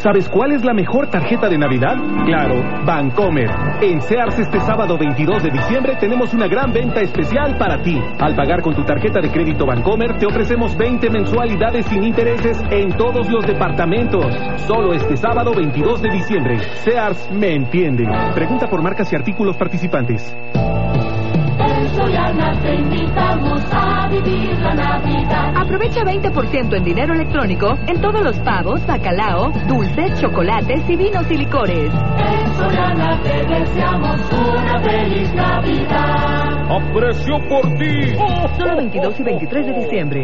¿Sabes cuál es la mejor tarjeta de Navidad? Claro, Bancomer. En Sears este sábado 22 de diciembre tenemos una gran venta especial para ti. Al pagar con tu tarjeta de crédito Bancomer te ofrecemos 20 mensualidades sin intereses en todos los departamentos. Solo este sábado 22 de diciembre. Sears me entiende. Pregunta por marcas y artículos participantes. En Soriana te invitamos a vivir la Navidad. Aprovecha 20% en dinero electrónico en todos los pavos, bacalao, dulces, chocolates y vinos y licores. En Soriana te deseamos una feliz Navidad. ¡Aprecio por ti! Solo 22 y 23 de diciembre.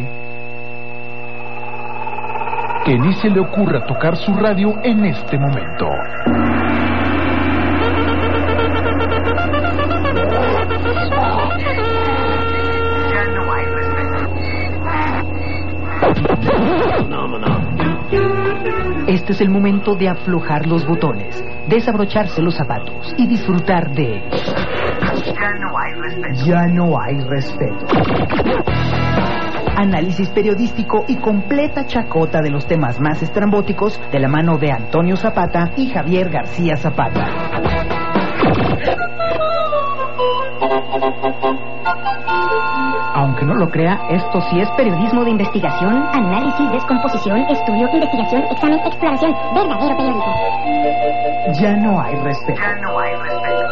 Que ni se le ocurra tocar su radio en este momento. Este es el momento de aflojar los botones, desabrocharse los zapatos y disfrutar de... Ya no hay respeto. Análisis periodístico y completa chacota de los temas más estrambóticos de la mano de Antonio Zapata y Javier García Zapata. Aunque no lo crea, esto sí es periodismo de investigación, análisis, descomposición, estudio, investigación, examen, exploración, verdadero periodismo. Ya no hay respeto. Ya no hay respeto.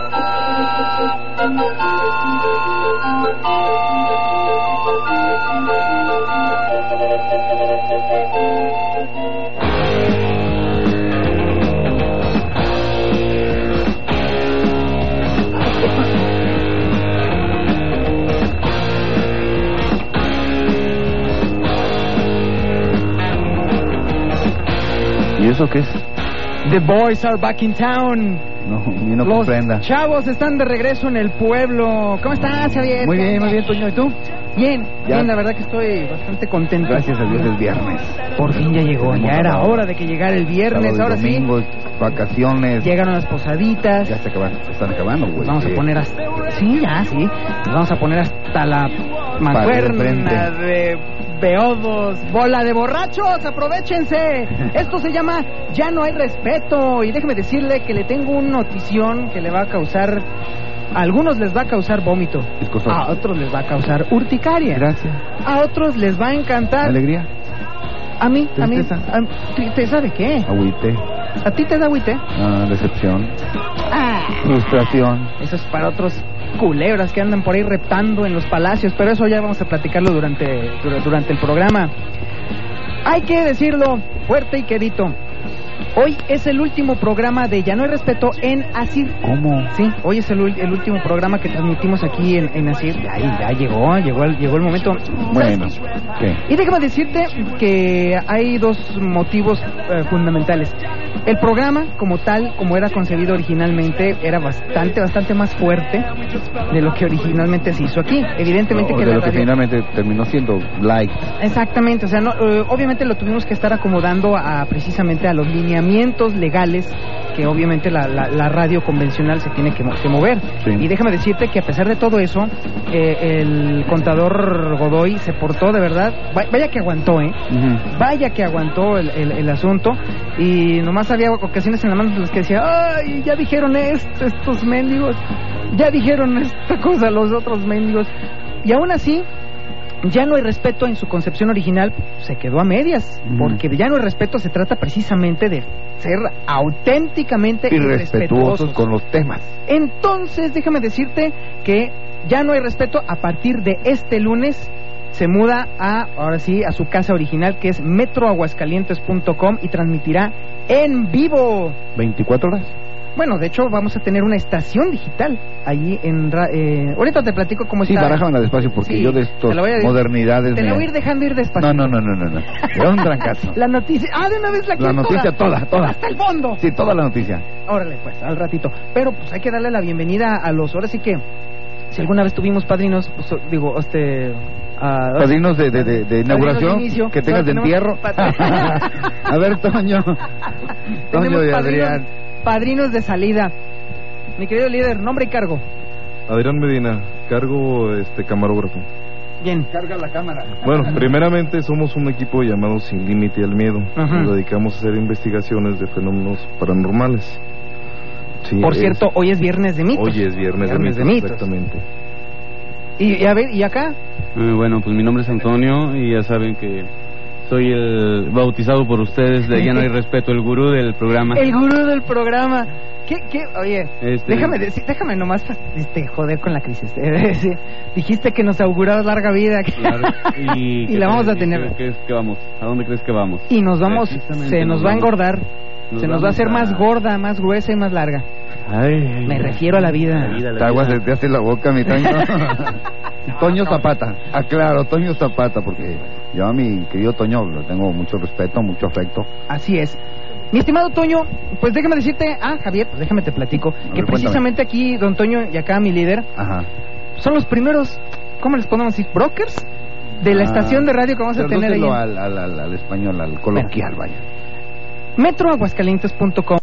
¿Y eso qué es? The boys are back in town. No Los comprenda. chavos están de regreso en el pueblo. ¿Cómo estás, Javier? Muy bien, Toño. ¿Y tú? Bien, Ya. bien, la verdad que estoy bastante contento. Gracias a Dios es viernes. Por fin ya llegó, ya era hora de que llegara el viernes, Sábado y ahora domingo, sí. vacaciones. Llegaron las posaditas. Ya se están acabando, güey. Nos vamos a poner hasta... Sí, ya, sí. Nos vamos a poner hasta la mancuerna de beodos, bola de borrachos, aprovechense. Esto se llama Ya no hay respeto. Y déjeme decirle que le tengo una notición que le va a causar... A algunos les va a causar vómito. A otros les va a causar urticaria. Gracias. A otros les va a encantar. ¿Alegría? A mí. ¿Tristeza de qué? Agüite. ¿A ti te da agüite? Decepción. Ah. Frustración. Eso es para otros culebras que andan por ahí reptando en los palacios, pero eso ya vamos a platicarlo durante el programa. Hay que decirlo fuerte y quedito. Hoy es el último programa de Ya no hay respeto en Asir. ¿Cómo? Sí, hoy es el último programa que transmitimos aquí en Asir. Ya llegó el momento. Bueno, ¿qué? Y déjame decirte que hay dos motivos fundamentales. El programa, como tal, como era concebido originalmente, era bastante más fuerte de lo que originalmente se hizo aquí. Evidentemente que de la lo que radio... finalmente terminó siendo light. Exactamente, o sea, obviamente lo tuvimos que estar acomodando precisamente a los lineamientos legales que obviamente la radio convencional se tiene que mover. Sí. Y déjame decirte que a pesar de todo eso, el contador Godoy se portó de verdad, vaya que aguantó, Uh-huh. Vaya que aguantó el asunto, y nomás había ocasiones en las manos en las que decía, ay, ya dijeron esto, estos mendigos, ya dijeron esta cosa los otros mendigos, y aún así Ya no hay respeto en su concepción original, se quedó a medias, porque de Ya no hay respeto se trata precisamente de ser auténticamente irrespetuosos con los temas. Entonces, déjame decirte que Ya no hay respeto a partir de este lunes se muda ahora sí, a su casa original, que es metroaguascalientes.com, y transmitirá en vivo. ¿24 horas? Bueno, de hecho, vamos a tener una estación digital allí ahorita te platico cómo sí, está. Sí, barájamela despacio, porque yo de estos modernidades... Te la voy a ir dejando ir despacio. No. Era un trancazo. La noticia... de una vez la noticia toda. Hasta el fondo. Sí, toda la noticia. Órale, pues, al ratito. Pero, pues, hay que darle la bienvenida a los... Ahora sí que, si alguna vez tuvimos padrinos, pues, padrinos de inauguración, de que tengas de entierro. A ver, Toño y Adrián. Padrinos de salida. Mi querido líder, nombre y cargo. Adrián Medina, cargo camarógrafo. Bien. Carga la cámara. Bueno, primeramente somos un equipo llamado Sin Límite al Miedo. Ajá. Nos dedicamos a hacer investigaciones de fenómenos paranormales. Sí, Por cierto, hoy es viernes de mitos. Hoy es viernes de mitos, exactamente. Y a ver, ¿y acá? Bueno, pues mi nombre es Antonio y ya saben que soy el bautizado por ustedes de Ya No Hay Respeto, el gurú del programa. El gurú del programa. ¿Qué? Oye, déjame nomás joder con la crisis. Dijiste que nos augurabas larga vida. Claro. Y la vamos a tener. ¿Qué vamos? ¿A dónde crees que vamos? Y nos vamos, se nos va a engordar. Se nos va a hacer más gorda, más gruesa y más larga. Me refiero a la vida. La agua se te hace la boca, mi Toño. Toño Zapata. Claro, Toño Zapata, porque yo a mi querido Toño lo tengo mucho respeto, mucho afecto. Así es. Mi estimado Toño, pues déjame decirte, Javier, pues déjame te platico, que precisamente aquí, don Toño, y acá mi líder, son los primeros, ¿cómo les podemos decir? ¿Brokers? De la estación de radio que vamos a tener ahí. Al español, al coloquial, vaya. Metroaguascalientes.com,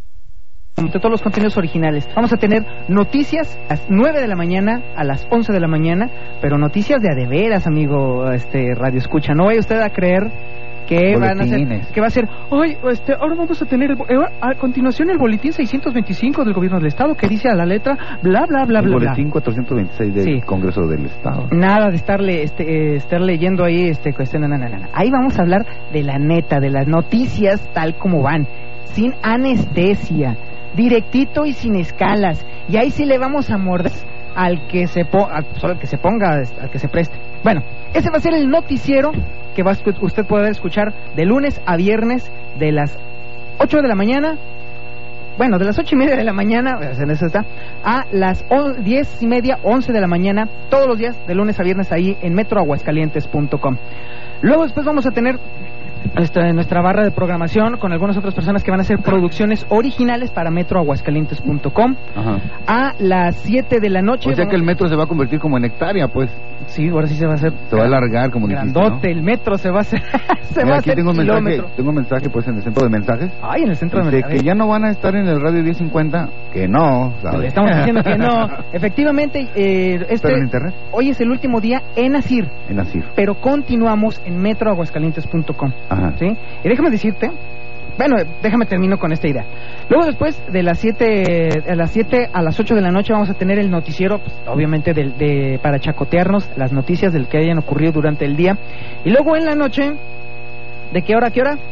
de todos los contenidos originales. Vamos a tener noticias a las 9 de la mañana, a las 11 de la mañana, pero noticias de a de veras, amigo Radio Escucha. No vaya usted a creer que van a hacer, que va a ser, hoy ahora vamos a tener a continuación el boletín 625 del gobierno del estado que dice a la letra bla bla bla bla. El boletín 426 del Congreso del Estado. Nada de estar leyendo ahí no. Ahí vamos a hablar de la neta, de las noticias tal como van, sin anestesia, directito y sin escalas. Y ahí sí le vamos a morder al que se ponga, al que se preste. Bueno, ese va a ser el noticiero que usted puede escuchar de lunes a viernes de las 8 de la mañana, bueno, de las 8:30 de la mañana, en eso está, a las 10:30, 11 de la mañana, todos los días, de lunes a viernes, ahí en metroaguascalientes.com. Luego después vamos a tener nuestra barra de programación con algunas otras personas que van a hacer producciones originales para metroaguascalientes.com. A las 7 de la noche. O sea que el metro se va a convertir como en hectárea, pues. Sí, ahora sí se va a hacer. Se va a alargar, como grandote, dijiste, ¿no? El metro se va a hacer. Mira, aquí tengo un mensaje, pues, en el centro de mensajes. Ay, en el centro de mensajes. Que ya no van a estar en el radio 1050, que no, ¿sabes? Estamos diciendo que no. Efectivamente, ¿Pero en internet? Hoy es el último día en Asir. En Asir. Pero continuamos en metroaguascalientes.com. ¿Sí? Y déjame decirte, bueno, déjame termino con esta idea. Luego después de las 7 a las 8 de la noche vamos a tener el noticiero, pues, obviamente para chacotearnos las noticias del que hayan ocurrido durante el día. Y luego en la noche, ¿de qué hora a qué hora?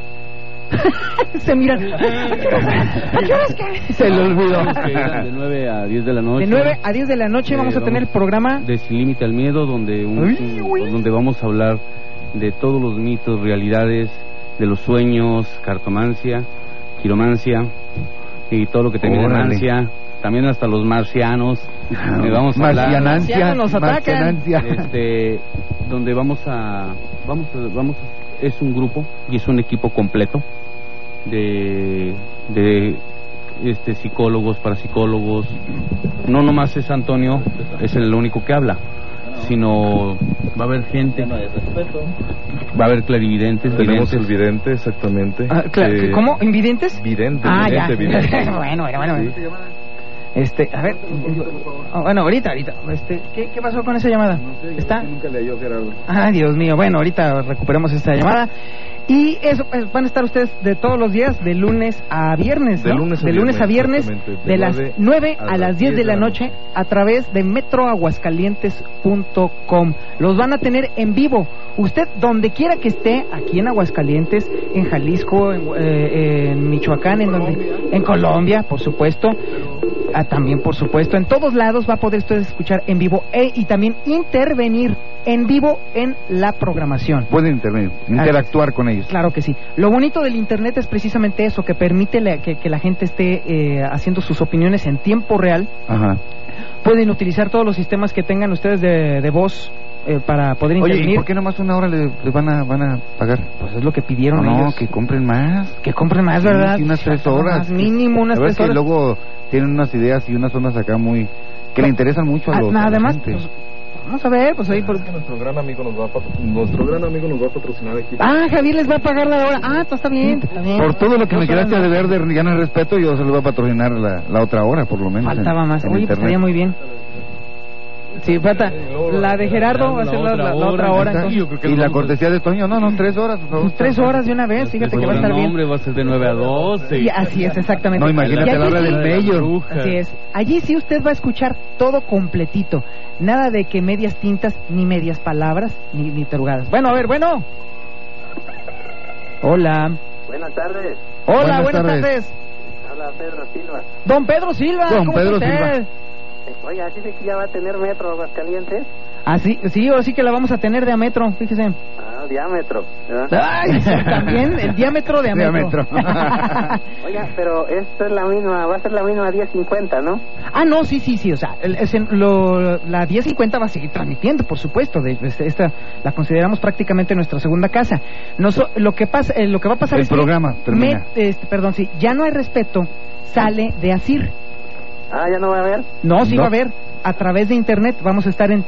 Se miran. ¿A qué hora es que? Se le olvidó. De 9 a 10 de la noche. De 9 a 10 de la noche vamos a tener el programa de Sin Límite al Miedo, donde vamos a hablar de todos los mitos, realidades, de los sueños, cartomancia, quiromancia y todo lo que termina en ansia, también hasta los marcianos. Vamos a hablar. Marcianos nos atacan. Donde vamos es un grupo y es un equipo completo de psicólogos, parapsicólogos. No nomás es Antonio, es el único que habla, sino va a haber gente, va a haber clarividentes. Tenemos el vidente, exactamente. ¿Cómo? ¿Invidentes? Vidente, vidente. Bueno. Sí. A ver, bueno, ahorita. ¿Qué pasó con esa llamada? ¿Está? Nunca le halló Gerardo. Ay, Dios mío, bueno, ahorita recuperamos esta llamada. Y eso, van a estar ustedes de todos los días, de lunes a viernes, ¿no? De lunes a viernes, de las 9 a las 10 de la noche, a través de metroaguascalientes.com. Los van a tener en vivo. Usted, donde quiera que esté, aquí en Aguascalientes, en Jalisco, en Michoacán, en Colombia, por supuesto, también, por supuesto, en todos lados va a poder usted escuchar en vivo y también intervenir en vivo en la programación. Pueden intervenir, interactuar con ellos. Claro que sí. Lo bonito del internet es precisamente eso, que permite que la gente esté haciendo sus opiniones en tiempo real. Pueden utilizar todos los sistemas que tengan ustedes de voz para poder intervenir. Oye, ¿y por qué nomás una hora le van a pagar? Pues es lo que pidieron ellos. No, que compren más. Que compren más, ¿verdad? Sí, unas 3 horas. Más mínimo unas 3 horas. Que luego tienen unas ideas y unas zonas acá que le interesan mucho a los además, pues, vamos a ver, pues ahí nuestro gran amigo nos va a patrocinar aquí. Javier les va a pagar la hora. Está bien. Por todo lo que me quedaste a deber de Ya No Hay Respeto, yo se lo voy a patrocinar la otra hora, por lo menos. Faltaba más. Oye, pues estaría muy bien. Sí, falta la de Gerardo, va a ser la otra hora. Entonces. Y la cortesía de Toño, no, 3 horas. Pues 3 horas de una vez, fíjate que va a estar bien. Hombre, va a ser de 9 a 12. Y así es, exactamente. No, imagínate la hora del bello. Así es. Allí sí usted va a escuchar todo completito. Nada de que medias tintas, ni medias palabras, ni tarugadas. Bueno, a ver, bueno. Hola. Buenas tardes. Hola, buenas tardes. Habla Pedro Silva. Don Pedro Silva, ¿cómo está usted? Oiga, ¿así de que ya va a tener metro Aguascalientes? Sí, ahora sí que la vamos a tener de a metro, fíjese. Diámetro. Ay, sí, también, el diámetro de a metro. Oiga, pero esta es la misma, va a ser la misma 1050, ¿no? No, sí, o sea, la 1050 va a seguir transmitiendo, por supuesto, esta la consideramos prácticamente nuestra segunda casa. Lo que va a pasar es programa termina. Perdón, sí, ya no hay respeto, sale de ASIR. ¿Ya no va a haber? No, sí va a haber. A través de internet vamos a estar en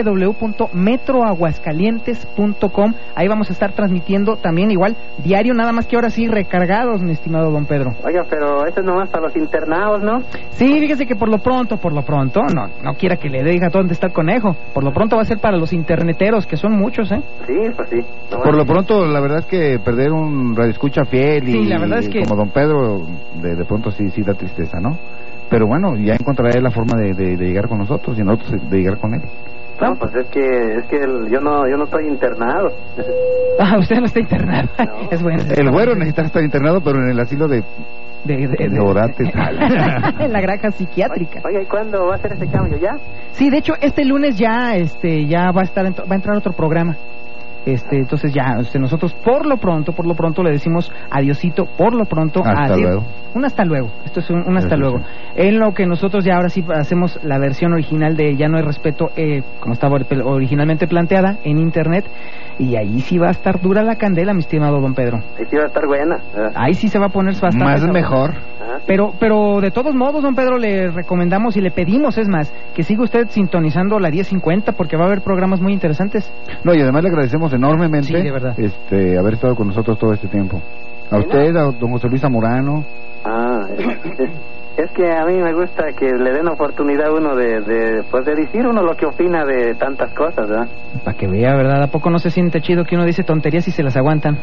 www.metroaguascalientes.com. Ahí vamos a estar transmitiendo también igual diario, nada más que ahora sí recargados, mi estimado don Pedro. Oiga, pero eso es nomás para los internados, ¿no? Sí, fíjese que por lo pronto, no quiera que le diga dónde está el conejo. Por lo pronto va a ser para los interneteros, que son muchos, ¿eh? Sí, pues sí. Por lo pronto, la verdad es que perder un radioescucha fiel y la verdad es que como don Pedro, de pronto sí da tristeza, ¿no? Pero bueno, ya encontraré la forma de llegar con nosotros y nosotros de llegar con él. No, pues es que yo no estoy internado. Usted no está internado. No. Es bueno. El güero necesita estar internado, pero en el asilo de Orate. En la granja psiquiátrica. Oiga, ¿y cuándo va a ser ese cambio? ¿Ya? Sí, de hecho, este lunes ya va a entrar otro programa. Entonces ya, nosotros por lo pronto le decimos adiosito, por lo pronto. Hasta luego. Un hasta luego. Esto es un hasta luego. En lo que nosotros ya ahora sí hacemos la versión original de Ya no hay respeto, como estaba originalmente planteada en internet. Y ahí sí va a estar dura la candela, mi estimado don Pedro. Ahí sí va a estar buena. Ahí sí se va a poner bastante más mejor. Pero de todos modos, don Pedro, le recomendamos y le pedimos, es más, que siga usted sintonizando la 1050 porque va a haber programas muy interesantes. No, y además le agradecemos enormemente, sí, de verdad, haber estado con nosotros todo este tiempo. A usted, a don José Luis Zamorano. Es que a mí me gusta que le den oportunidad a uno de decir uno lo que opina de tantas cosas, ¿verdad? Para que vea, ¿verdad? ¿A poco no se siente chido que uno dice tonterías y se las aguantan?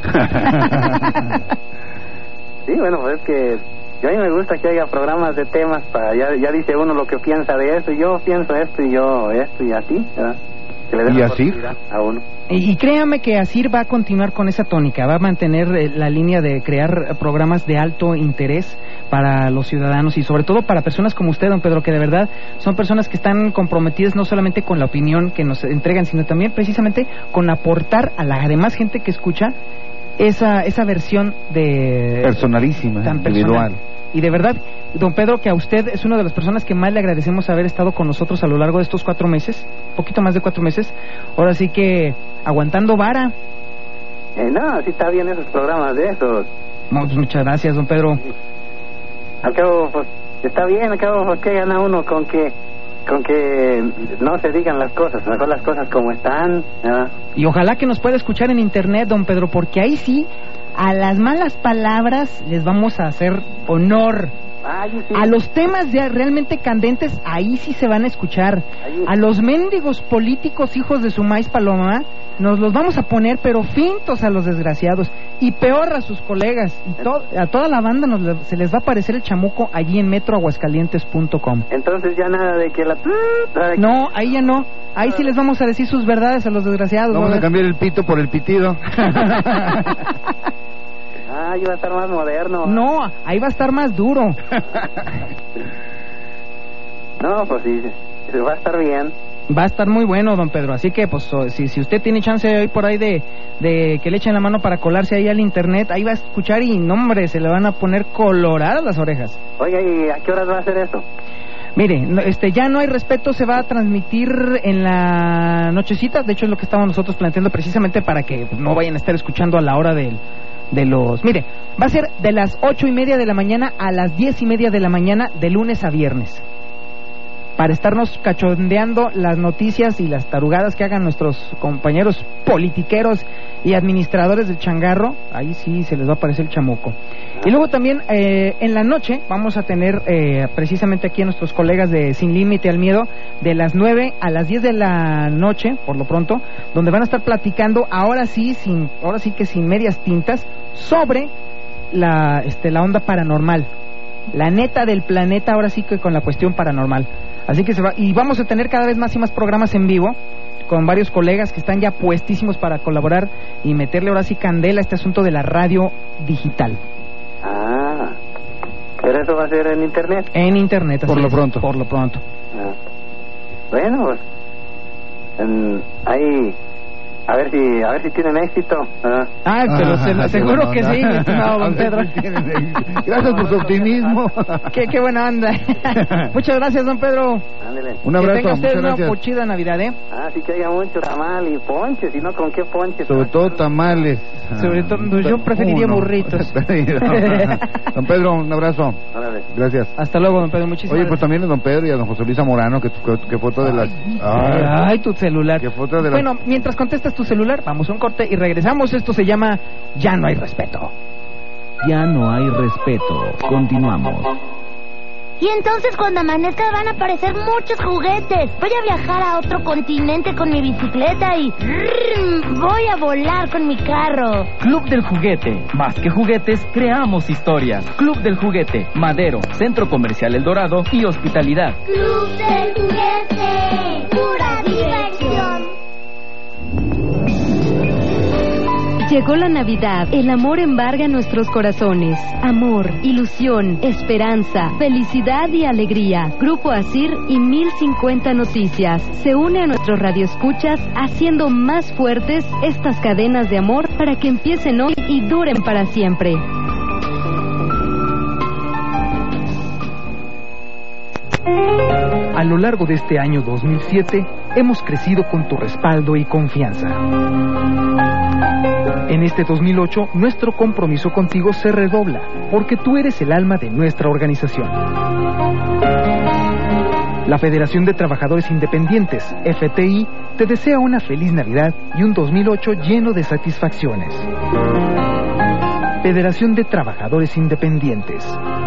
Sí, bueno, pues es que a mí me gusta que haya programas de temas ya dice uno lo que piensa de esto, y yo pienso esto, y yo esto, y así, ¿verdad? Que le den oportunidad a uno. Y créame que ASIR va a continuar con esa tónica, va a mantener la línea de crear programas de alto interés para los ciudadanos y sobre todo para personas como usted, don Pedro, que de verdad son personas que están comprometidas no solamente con la opinión que nos entregan, sino también precisamente con aportar a la demás gente que escucha esa versión personalísima, tan individual. Y de verdad, don Pedro, que a usted es una de las personas que más le agradecemos haber estado con nosotros a lo largo de estos 4 meses, poquito más de 4 meses. Ahora sí que aguantando vara. No, sí está bien esos programas de esos. No, pues muchas gracias, don Pedro. Al cabo, pues está bien, al cabo, pues ¿qué gana uno con que no se digan las cosas, mejor las cosas como están, ¿no? Y ojalá que nos pueda escuchar en internet, don Pedro, porque ahí sí, a las malas palabras les vamos a hacer honor. Sí. A los temas realmente candentes, ahí sí se van a escuchar. A los mendigos políticos hijos de su maíz paloma, nos los vamos a poner, pero fintos a los desgraciados. Y peor a sus colegas. Y a toda la banda se les va a aparecer el chamuco allí en metroaguascalientes.com. Entonces ya nada de que No, ahí ya no. Ahí sí les vamos a decir sus verdades a los desgraciados. Vamos a cambiar el pito por el pitido. Ahí va a estar más moderno. No, ahí va a estar más duro. No, pues sí, va a estar bien. Va a estar muy bueno, don Pedro. Así que, pues, si usted tiene chance hoy por ahí de que le echen la mano para colarse ahí al internet, ahí va a escuchar y, no, hombre, se le van a poner coloradas las orejas. Oiga, ¿y a qué horas va a hacer eso? Mire, Ya no hay respeto, se va a transmitir en la nochecita. De hecho, es lo que estamos nosotros planteando precisamente para que no vayan a estar escuchando a la hora de los... Mire, va a ser de las 8:30 de la mañana a las 10:30 de la mañana, de lunes a viernes. para estarnos cachondeando las noticias y las tarugadas que hagan nuestros compañeros politiqueros y administradores del changarro. Ahí sí se les va a aparecer el chamuco. Y luego también en la noche vamos a tener precisamente aquí a nuestros colegas de Sin Límite al Miedo, de las 9 a las 10 de la noche, por lo pronto, donde van a estar platicando ahora sí que sin medias tintas, sobre la onda paranormal, la neta del planeta, ahora sí que con la cuestión paranormal. Así que y vamos a tener cada vez más y más programas en vivo con varios colegas que están ya puestísimos para colaborar y meterle ahora sí candela a este asunto de la radio digital. Ah, pero eso va a ser en internet. En internet, por lo pronto. Por lo pronto. Bueno, pues ahí a ver si tienen éxito. Pero seguro que sí, mi estimado don Pedro. Gracias por su optimismo. Qué buena onda. Muchas gracias, don Pedro. Ándele. Un abrazo. Que tenga usted una gracias. pochida Navidad, sí que haya mucho tamal y ponches, si no, ¿con qué ponches? Sobre todo tamales. Sobre todo, yo preferiría burritos. Don Pedro, un abrazo. Gracias. Hasta luego, don Pedro, muchísimas gracias. Pues también a don Pedro y a don José Luis Zamorano, que foto de las... Ay, tu celular. Que foto de las... Bueno, mientras contestas tu celular, vamos a un corte y regresamos. Esto se llama Ya no hay respeto. Ya no hay respeto. Continuamos. Y entonces cuando amanezca van a aparecer muchos juguetes. Voy a viajar a otro continente con mi bicicleta y voy a volar con mi carro. Club del Juguete. Más que juguetes, creamos historias. Club del Juguete. Madero, Centro Comercial El Dorado y Hospitalidad. Club del Juguete. Pura diversión. Llegó la Navidad, el amor embarga nuestros corazones. Amor, ilusión, esperanza, felicidad y alegría. Grupo Asir y 1050 Noticias se une a nuestros radioescuchas haciendo más fuertes estas cadenas de amor para que empiecen hoy y duren para siempre. A lo largo de este año 2007, hemos crecido con tu respaldo y confianza. En este 2008, nuestro compromiso contigo se redobla, porque tú eres el alma de nuestra organización. La Federación de Trabajadores Independientes, FTI, te desea una feliz Navidad y un 2008 lleno de satisfacciones. Federación de Trabajadores Independientes.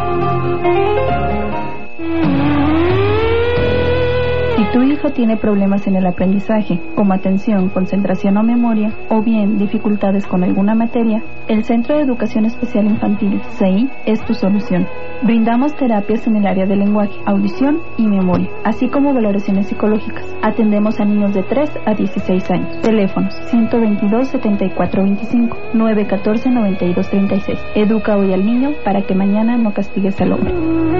Si tu hijo tiene problemas en el aprendizaje, como atención, concentración o memoria, o bien dificultades con alguna materia, el Centro de Educación Especial Infantil, CEI, es tu solución. Brindamos terapias en el área de lenguaje, audición y memoria, así como valoraciones psicológicas. Atendemos a niños de 3 a 16 años. Teléfonos 122-7425, 914-9236. Educa hoy al niño para que mañana no castigues al hombre.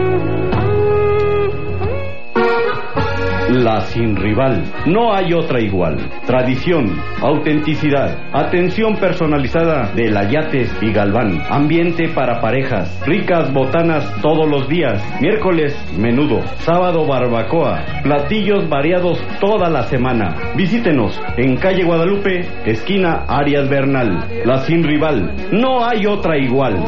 La Sin Rival. No hay otra igual. Tradición, autenticidad, atención personalizada de Layates y Galván. Ambiente para parejas. Ricas botanas todos los días. Miércoles, menudo. Sábado, barbacoa. Platillos variados toda la semana. Visítenos en calle Guadalupe, esquina Arias Bernal. La Sin Rival. No hay otra igual.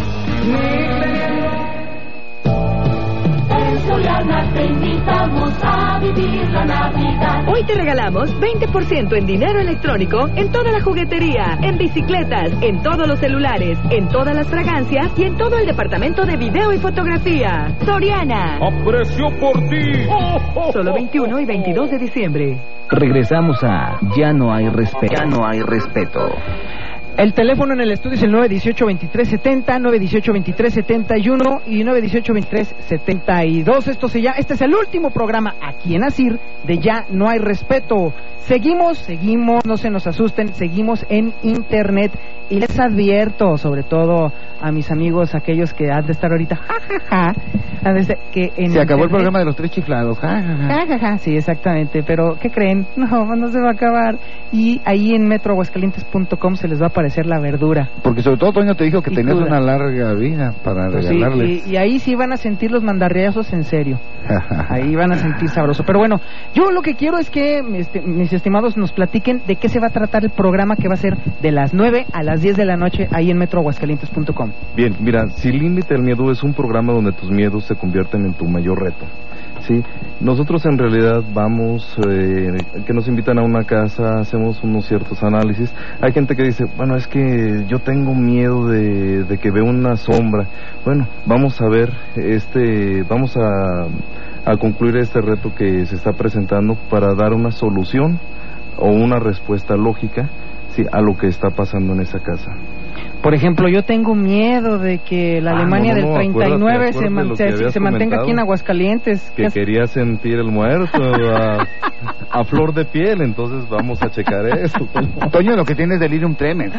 Te invitamos a vivir la Navidad. Hoy te regalamos 20% en dinero electrónico en toda la juguetería, en bicicletas, en todos los celulares, en todas las fragancias y en todo el departamento de video y fotografía. Soriana. ¡Aprecio por ti! Solo 21 y 22 de diciembre. Regresamos a Ya no hay respeto. Ya no hay respeto. El teléfono en el estudio es el 918-2370, 918-2371 y 918-2372. Este es el último programa aquí en Asir de Ya No Hay Respeto. Seguimos, no se nos asusten, seguimos en internet y les advierto, sobre todo a mis amigos, aquellos que han de estar ahorita, jajaja, que en se acabó el programa de los tres chiflados, jajaja. Sí, exactamente, pero ¿qué creen? No se va a acabar. Y ahí en metroaguascalientes.com se les va a aparecer la verdura. Porque sobre todo Toño te dijo que tenías una larga vida para regalarles. Sí, y ahí sí van a sentir los mandarriazos en serio. Ahí van a sentir sabroso. Pero bueno, yo lo que quiero es que mis estimados nos platiquen de qué se va a tratar el programa que va a ser de las 9 a las 10 de la noche ahí en metroaguascalientes.com. Bien, mira, Sin Límite al Miedo es un programa donde tus miedos se convierten en tu mayor reto. Sí, nosotros en realidad vamos, que nos invitan a una casa, hacemos unos ciertos análisis. Hay gente que dice, bueno, es que yo tengo miedo de que vea una sombra. Bueno, vamos a ver, vamos a concluir este reto que se está presentando para dar una solución o una respuesta lógica, sí, a lo que está pasando en esa casa. Por ejemplo, yo tengo miedo de que la Alemania del 39 se mantenga aquí en Aguascalientes. Que quería sentir el muerto a flor de piel, entonces vamos a checar eso. Toño, lo que tiene es delirium tremens.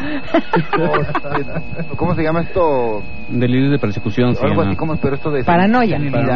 ¿Cómo se llama esto? Delirio de persecución. Algo así como, pero esto de... Paranoia.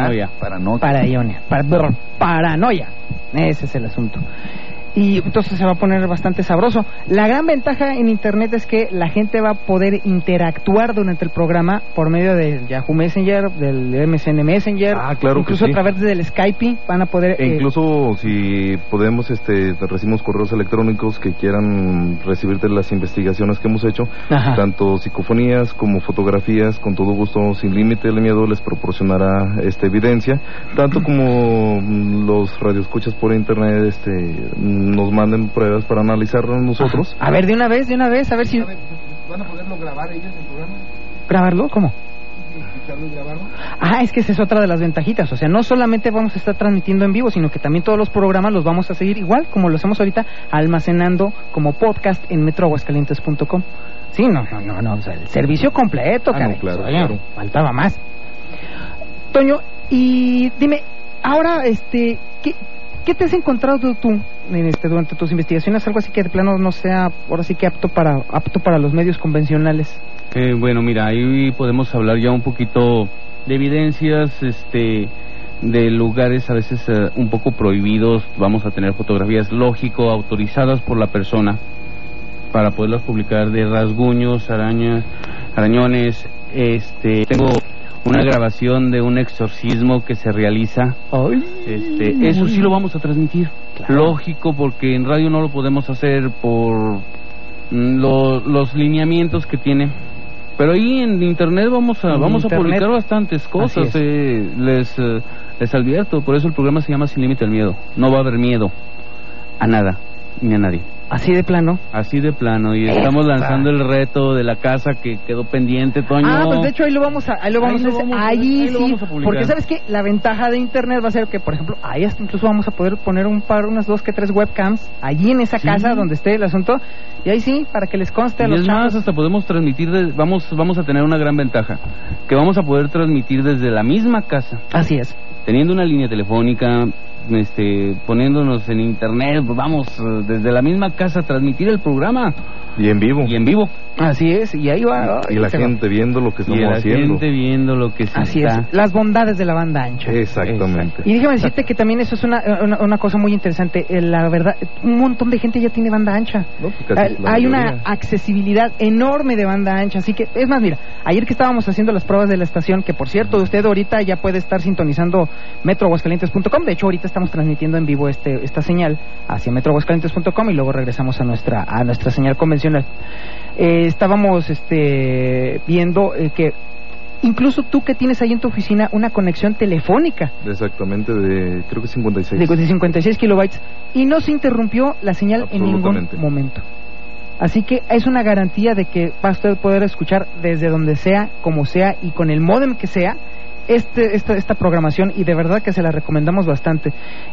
Paranoia. Ese es el asunto. Y entonces se va a poner bastante sabroso. La gran ventaja en Internet es que la gente va a poder interactuar durante el programa por medio del Yahoo Messenger, del MSN Messenger, claro, incluso que sí. a través del Skype van a poder... incluso si podemos, recibimos correos electrónicos que quieran recibirte las investigaciones que hemos hecho, tanto psicofonías como fotografías, con todo gusto, sin límite el miedo les proporcionará evidencia, tanto como los radioescuchas por Internet nos manden pruebas para analizarlas nosotros. A ver, de una vez, a ver si... ¿Van a poderlo grabar ellos el programa? ¿Grabarlo? ¿Cómo? ¿Escucharlo y grabarlo? Es que esa es otra de las ventajitas. O sea, no solamente vamos a estar transmitiendo en vivo, sino que también todos los programas los vamos a seguir igual como lo hacemos ahorita, almacenando como podcast en metroaguascalientes.com. Sí, no, o sea, el servicio completo, claro. Faltaba más. Toño, y dime, ahora, ¿qué te has encontrado tú durante tus investigaciones? Algo así que de plano no sea, ahora sí que apto para los medios convencionales. Bueno, mira, ahí podemos hablar ya un poquito de evidencias, de lugares a veces un poco prohibidos. Vamos a tener fotografías, lógico, autorizadas por la persona para poderlas publicar, de rasguños, arañones. Tengo una grabación de un exorcismo que se realiza. Eso sí lo vamos a transmitir. Claro. Lógico, porque en radio no lo podemos hacer por los lineamientos que tiene. Pero ahí en Internet vamos a publicar bastantes cosas. Les advierto, por eso el programa se llama Sin Límite al Miedo. No va a haber miedo a nada ni a nadie. ¿Así de plano? Así de plano, y estamos lanzando el reto de la casa que quedó pendiente, Toño. Pues de hecho ahí lo vamos a publicar. Porque sabes que la ventaja de Internet va a ser que, por ejemplo, ahí hasta incluso vamos a poder poner unas 2 que 3 webcams allí en esa casa donde esté el asunto, y ahí sí, para que les conste a los chavos. Más, hasta podemos transmitir, vamos a tener una gran ventaja, que vamos a poder transmitir desde la misma casa. Así es. Teniendo una línea telefónica, poniéndonos en Internet, pues vamos desde la misma casa a transmitir el programa. Y en vivo. Así es, y ahí va. Y la gente viendo lo que estamos haciendo. Y la gente viendo lo que se Así es, las bondades de la banda ancha. Exactamente. Y déjame decirte que también eso es una cosa muy interesante. La verdad, un montón de gente ya tiene banda ancha. Hay una accesibilidad enorme de banda ancha. Así que, es más, mira, ayer que estábamos haciendo las pruebas de la estación, que por cierto, usted ahorita ya puede estar sintonizando metroaguascalientes.com. De hecho, ahorita estamos transmitiendo en vivo esta señal hacia metroaguascalientes.com y luego regresamos a nuestra señal convencional. Estábamos viendo que incluso tú que tienes ahí en tu oficina una conexión telefónica. Exactamente, creo que 56. De 56 kilobytes. Y no se interrumpió la señal en ningún momento. Así que es una garantía de que va a usted poder escuchar desde donde sea, como sea y con el módem que sea esta programación, y de verdad que se la recomendamos bastante.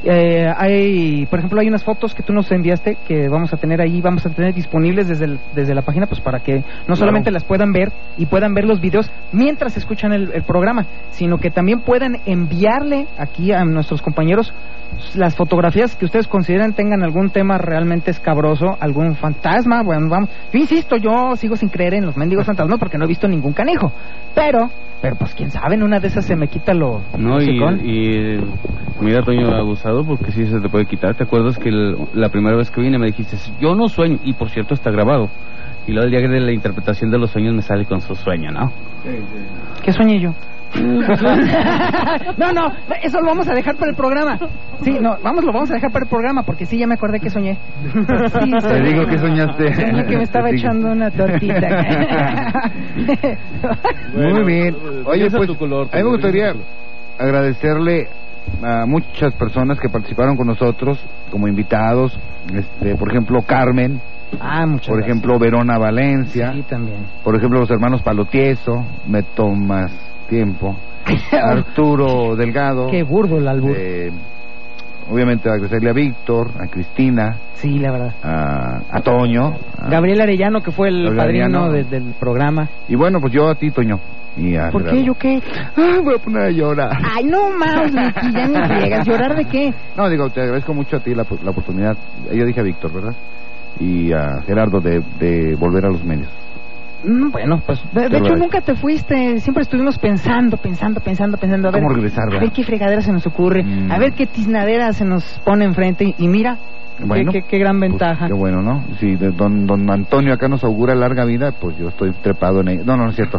Por ejemplo, hay unas fotos que tú nos enviaste que vamos a tener disponibles desde la página, pues para que no solamente las puedan ver y puedan ver los videos mientras escuchan el programa, sino que también puedan enviarle aquí a nuestros compañeros las fotografías que ustedes consideren tengan algún tema realmente escabroso, algún fantasma. Bueno, vamos, yo insisto, yo sigo sin creer en los mendigos fantasmas porque no he visto ningún canijo, pero pues quién sabe, en una de esas se me quita lo... No, y mira, Toño, abusado, porque sí se te puede quitar. ¿Te acuerdas que la primera vez que vine me dijiste, yo no sueño? Y por cierto está grabado. Y luego el día de la interpretación de los sueños me sale con su sueño, ¿no? ¿Qué soñé yo? No, eso lo vamos a dejar para el programa. Sí, lo vamos a dejar para el programa, porque sí, ya me acordé que soñé. Sí, te digo que soñaste. Soñé que me estaba echando una tortita. Muy bien. Oye, pues, a mí me gustaría agradecerle a muchas personas que participaron con nosotros como invitados, por ejemplo Carmen, por ejemplo Verona Valencia, sí, también. Por ejemplo los hermanos Palotieso, me tomas tiempo, Arturo Delgado, qué burdo el albur. Obviamente a agradecerle a Víctor, a Cristina, sí, la verdad, a Toño, a Gabriel Arellano, que fue el padrino del programa, y bueno, pues yo a ti, Toño. Y a ¿por qué? ¿Yo qué? Voy a poner a llorar. Ay, no más, Mickey, ya no llegas. ¿Llorar de qué? No, digo, te agradezco mucho a ti la oportunidad. Yo dije a Víctor, ¿verdad? Y a Gerardo de volver a los medios. Bueno, pues de hecho nunca te fuiste. Siempre estuvimos pensando. A ver, ¿cómo regresar, a ver qué fregadera se nos ocurre, a ver qué tiznadera se nos pone enfrente. Y mira, bueno, qué gran ventaja. Pues, qué bueno, ¿no? Si don Antonio acá nos augura larga vida, pues yo estoy trepado en ella. No es cierto.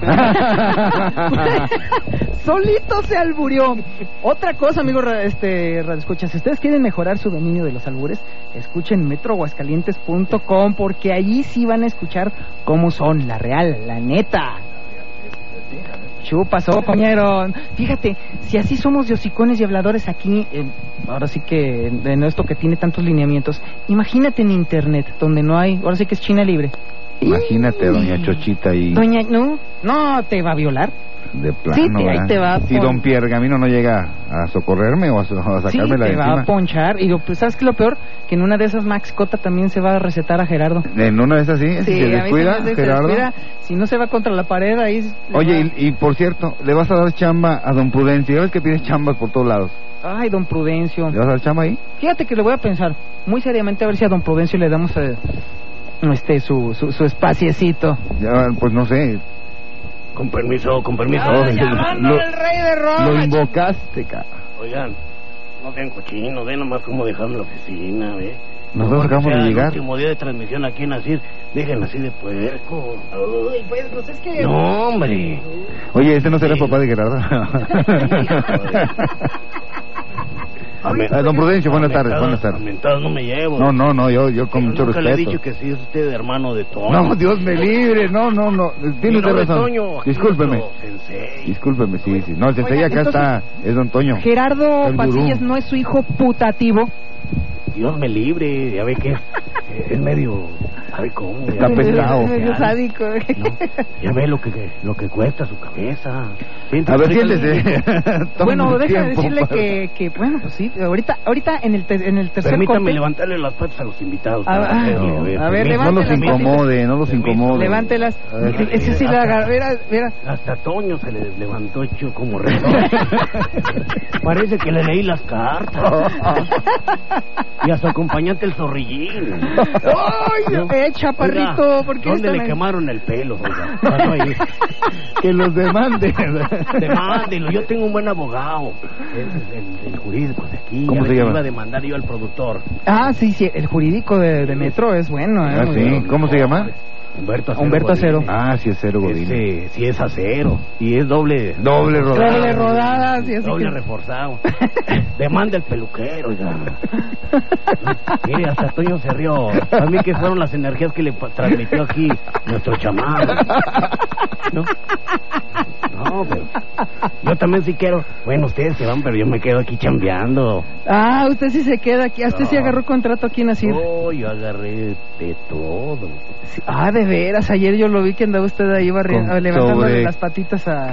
Solito se alburió. Otra cosa, amigo radioescuchas, si ustedes quieren mejorar su dominio de los albures, escuchen metroaguascalientes.com, porque allí sí van a escuchar cómo son, la real, la neta. Chupas, compañero. Fíjate, si así somos de hocicones y habladores aquí, ahora sí que en esto que tiene tantos lineamientos, imagínate en internet, donde no hay, ahora sí que es China libre. Imagínate, doña Chochita y... Doña, no te va a violar. De plano, sí, ahí te va. Si don Piergamino no llega a socorrerme o a sacarme sí, la de encima. te va a ponchar. Y pues, ¿sabes qué es lo peor? Que en una de esas Max Cota también se va a recetar a Gerardo. En una de esas sí, si se descuida, Gerardo. Si no se va contra la pared, ahí... Oye, y por cierto, le vas a dar chamba a don Prudencio. Ya ves que pides chambas por todos lados. Ay, don Prudencio. ¿Le vas a dar chamba ahí? Fíjate que le voy a pensar muy seriamente a ver si a don Prudencio le damos su espaciecito. Ya, pues no sé. Con permiso. Llamando al rey de Roma. Lo invocaste, cara. Oigan, no sean cochinos, ven nomás cómo dejaron la oficina, ¿ve? Nosotros acabamos de llegar. El último día de transmisión aquí en Asir, dejen así de puerco. Uy, pues es que... No, hombre. Oye, ¿este no será el papá de Gerardo? Don Prudencio, buenas tardes. No me llevo. No, yo con mucho respeto. Nunca le he dicho que sí es usted hermano de Toño. No, Dios me libre, no. Tiene usted razón. Discúlpeme, sí. No, el sensei acá está, es don Toño. Gerardo Pasillas no es su hijo putativo. Dios me libre, ya ve que es medio, ¿sabe cómo? Está pesado. Es medio sádico. No, ya ve lo que cuesta su cabeza. A ver, siéntese. Bueno, déjame decirle que bueno, pues sí, ahorita en el tercer Permítame corte... levantarle las patas a los invitados. A ver, levántelas. No los incomode. Levántelas. Ese sí la agarra, mira. Hasta Toño se le levantó hecho como reloj. Parece que le leí las cartas. Y a su acompañante el zorrillín. ¡Ay, chaparrito! ¿Por qué ¿Dónde le quemaron el pelo? Que los demanden. Demándenlo, yo tengo un buen abogado. El jurídico de aquí. ¿Cómo se llama? Iba a demandar yo al productor. Ah, sí, el jurídico de Metro es bueno. Sí, ¿cómo se llama? Humberto Acero. Ah, sí, Acero Godín. Sí, es acero. Y es doble rodada. Doble rodada, sí, así doble reforzado. Demanda el peluquero, oiga. Mire, hasta Toño se rió. A mí que fueron las energías que le transmitió aquí nuestro chamán. No, pero yo también sí quiero. Bueno, ustedes se van, pero yo me quedo aquí chambeando. Ah, usted sí se queda aquí. ¿Usted sí agarró contrato aquí en Asir? No, yo agarré de todo. Sí. Ah, de veras, ayer yo lo vi que andaba usted ahí levantándole las patitas a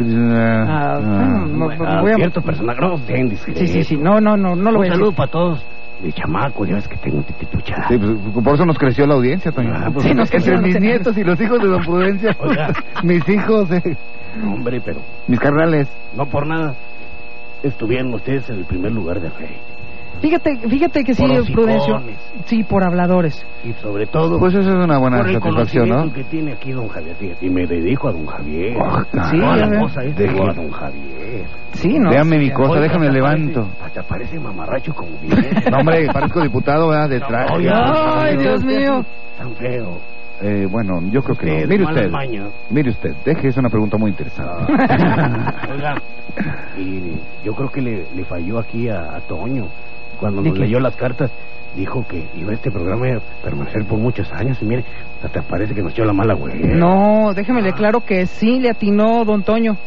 cierto personaje. No, sí, no lo voy a decir. Un saludo para todos. De chamaco, ya ves que tengo un titipucha. Sí, pues, por eso nos creció la audiencia, Toño. Pues, sí, nos crecieron mis nietos y los hijos de don Prudencio. Oiga, mis hijos de... Hombre, pero... mis carnales. No por nada. Estuvieron ustedes en el primer lugar de rey. Fíjate que sí, Prudencio. Sí, por habladores. Y sobre todo... Pues eso es una buena satisfacción, ¿no? El que tiene aquí don Javier, fíjate, y me dedico a don Javier. Sí, la cosa es a don Javier. Sí, ¿no? Déjame mi cosa, déjame levanto. Hasta parece mamarracho como bien. No, hombre, parezco diputado, ¿verdad? Detrás. Ay, Dios mío. Tan feo. Bueno, yo creo que no. Mire usted, es una pregunta muy interesante. Oiga, y yo creo que le falló aquí a Toño. Cuando nos leyó las cartas, dijo que iba a este programa a permanecer por muchos años. Y mire, hasta parece que nos echó la mala güey. No, déjeme le claro que sí le atinó don Toño.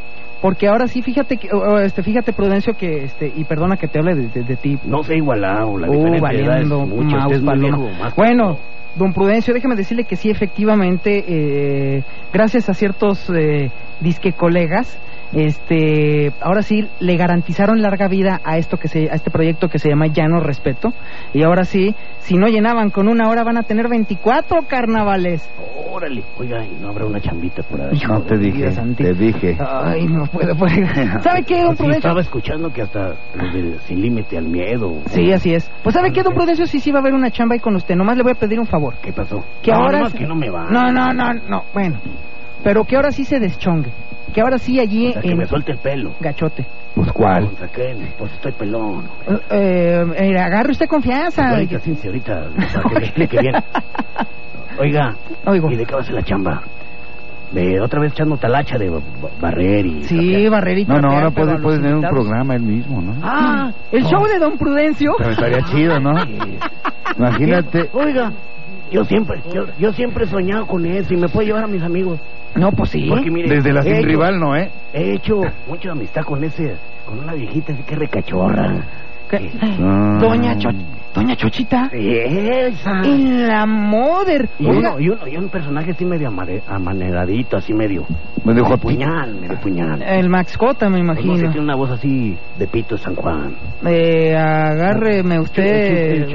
porque ahora sí, fíjate Prudencio, que y perdona que te hable de ti. No se ha igualado, la diferencia de edad es mucho, usted es más viejo, más bueno, don Prudencio, déjeme decirle que sí, efectivamente, gracias a ciertos disque colegas, ahora sí le garantizaron larga vida a este proyecto que se llama Llano Respeto, y ahora sí, si no llenaban con una hora van a tener 24 carnavales. Órale, oiga, ¿y no habrá una chambita por ahí? No, te dije. Ay, no puedo. ¿Sabe qué, don Prudencio? Estaba escuchando que hasta los de Sin Límite al Miedo. Sí, así es. Pues ¿sabe qué, don Prudencio? Sí va a haber una chamba ahí con usted. Nomás le voy a pedir un favor. ¿Qué pasó? Que ahora nomás que no me va. No, bueno. Pero que ahora sí se deschongue. Que ahora sí allí... O sea, que me suelte el pelo. Gachote. Pues ¿cuál? Pues estoy pelón. Agarre usted confianza. Ahorita, para que me explique bien. Oiga, ¿y de qué va a ser la chamba? De otra vez echando talacha de barrer y... Sí, barrer y trapear. No, ahora puede tener un programa él mismo, ¿no? Ah, el show de don Prudencio. Pero estaría chido, ¿no? Imagínate. Oiga, yo siempre he soñado con eso y me puedo llevar a mis amigos. No, pues sí. Porque, mire, desde la Sin Rival, ¿no, He hecho mucha amistad con una viejita así que recachorra. Doña Chochita. Esa. En la Mother. Y un personaje así medio amaneradito, así medio puñal. El Max Cota, me imagino. No sé, tiene una voz así de Pito San Juan. Agárreme usted.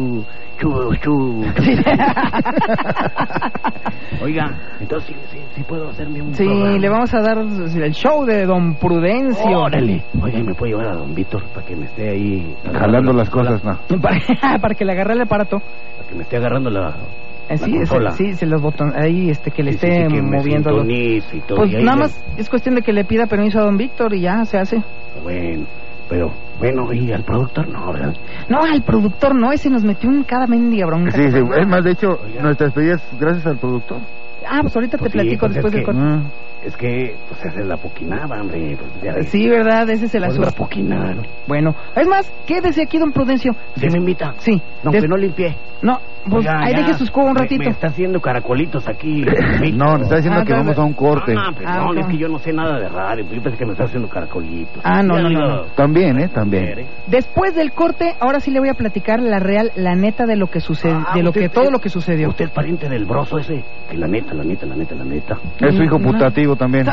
Oiga, entonces sí puedo hacerme un programa. Le vamos a dar el show de don Prudencio. Órale. Oiga, ¿y me puede llevar a don Víctor para que me esté ahí jalando las cosas? No. Para que le agarre el aparato. Para que me esté agarrando la sí, los botones ahí, que le esté moviendo. Y todo, pues nada más es cuestión de que le pida permiso a don Víctor y ya se hace. Bueno, y al productor no, ¿verdad? No, al productor no, ese nos metió en cada mendiga bronca. Sí, es más, de hecho, nuestras despedidas gracias al productor. Pues ahorita te platico después del corte. Es que, pues, esa es la poquinada, hombre. Sí, ¿verdad? Ese es el asunto. La poquinada. Bueno, es más, quédese aquí, don Prudencio. ¿Se me invita? Sí. No, que no limpié. No, pues ahí deje sus cubos un ratito. Me está haciendo caracolitos aquí. No, le está diciendo que vamos a un corte. No, es que yo no sé nada de radio. Yo pensé que me está haciendo caracolitos. No. También, también. Después del corte, ahora sí le voy a platicar la neta de lo que sucede, todo lo que sucedió. Usted es pariente del broso ese, que la neta. Es su hijo putativo también.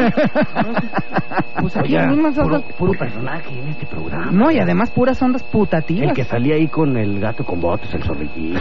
Pues aquí puro personaje en este programa. No, y además puras ondas putativas. El que salía ahí con el gato con botes, el zorrillito.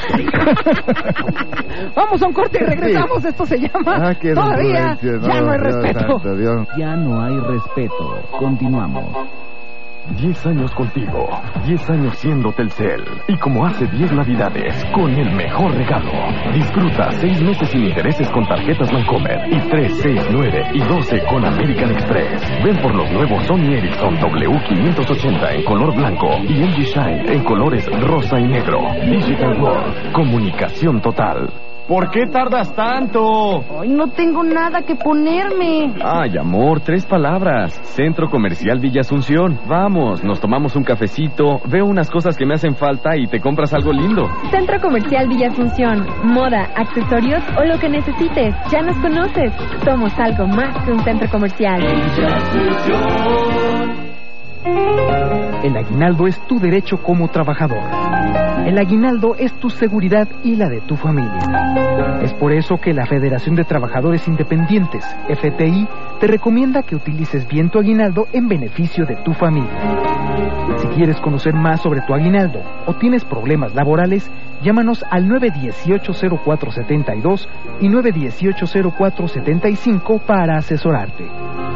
Vamos a un corte y regresamos. Sí. Esto se llama Todavía ya no hay respeto. Ya no hay respeto. Continuamos. 10 años contigo, 10 años siendo Telcel, y como hace 10 navidades, con el mejor regalo. Disfruta 6 meses sin intereses con tarjetas Bancomer, y 3, 6, 9 y 12 con American Express. Ven por los nuevos Sony Ericsson W580 en color blanco, y LG Shine en colores rosa y negro. Digital World, comunicación total. ¿Por qué tardas tanto? Ay, no tengo nada que ponerme. Ay, amor, 3 palabras. Centro Comercial Villa Asunción. Vamos, nos tomamos un cafecito, veo unas cosas que me hacen falta y te compras algo lindo. Centro Comercial Villa Asunción. Moda, accesorios o lo que necesites. Ya nos conoces. Somos algo más que un centro comercial. Villa Asunción. El aguinaldo es tu derecho como trabajador. El aguinaldo es tu seguridad y la de tu familia. Es por eso que la Federación de Trabajadores Independientes, FTI, te recomienda que utilices bien tu aguinaldo en beneficio de tu familia. Si quieres conocer más sobre tu aguinaldo o tienes problemas laborales, llámanos al 918-0472 y 918-0475 para asesorarte.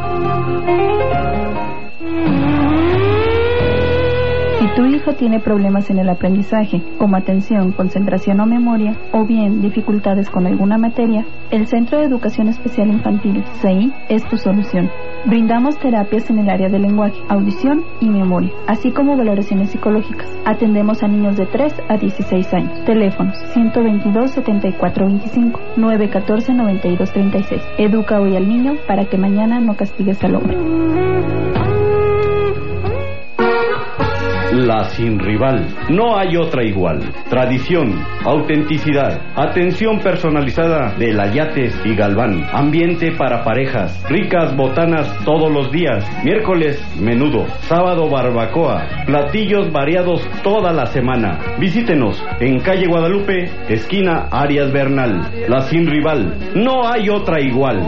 Si tu hijo tiene problemas en el aprendizaje, como atención, concentración o memoria, o bien dificultades con alguna materia, el Centro de Educación Especial Infantil, CEI, es tu solución. Brindamos terapias en el área de lenguaje, audición y memoria, así como valoraciones psicológicas. Atendemos a niños de 3 a 16 años. Teléfonos 122-7425, 914-9236. Educa hoy al niño para que mañana no castigues al hombre. La Sin Rival. No hay otra igual. Tradición, autenticidad, atención personalizada de la Yates y Galván. Ambiente para parejas. Ricas botanas todos los días. Miércoles, menudo. Sábado, barbacoa. Platillos variados toda la semana. Visítenos en calle Guadalupe, esquina Arias Bernal. La Sin Rival. No hay otra igual.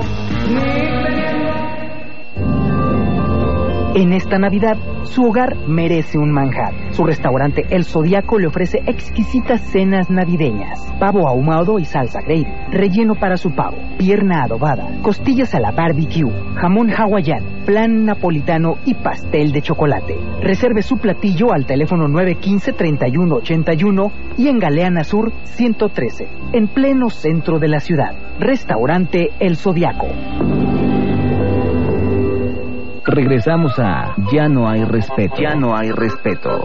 En esta Navidad, su hogar merece un manjar. Su restaurante El Zodiaco le ofrece exquisitas cenas navideñas. Pavo ahumado y salsa gravy, relleno para su pavo, pierna adobada, costillas a la barbecue, jamón hawaiano, flan napolitano y pastel de chocolate. Reserve su platillo al teléfono 915-3181 y en Galeana Sur 113, en pleno centro de la ciudad. Restaurante El Zodiaco. Regresamos a Ya no hay respeto. Ya no hay respeto.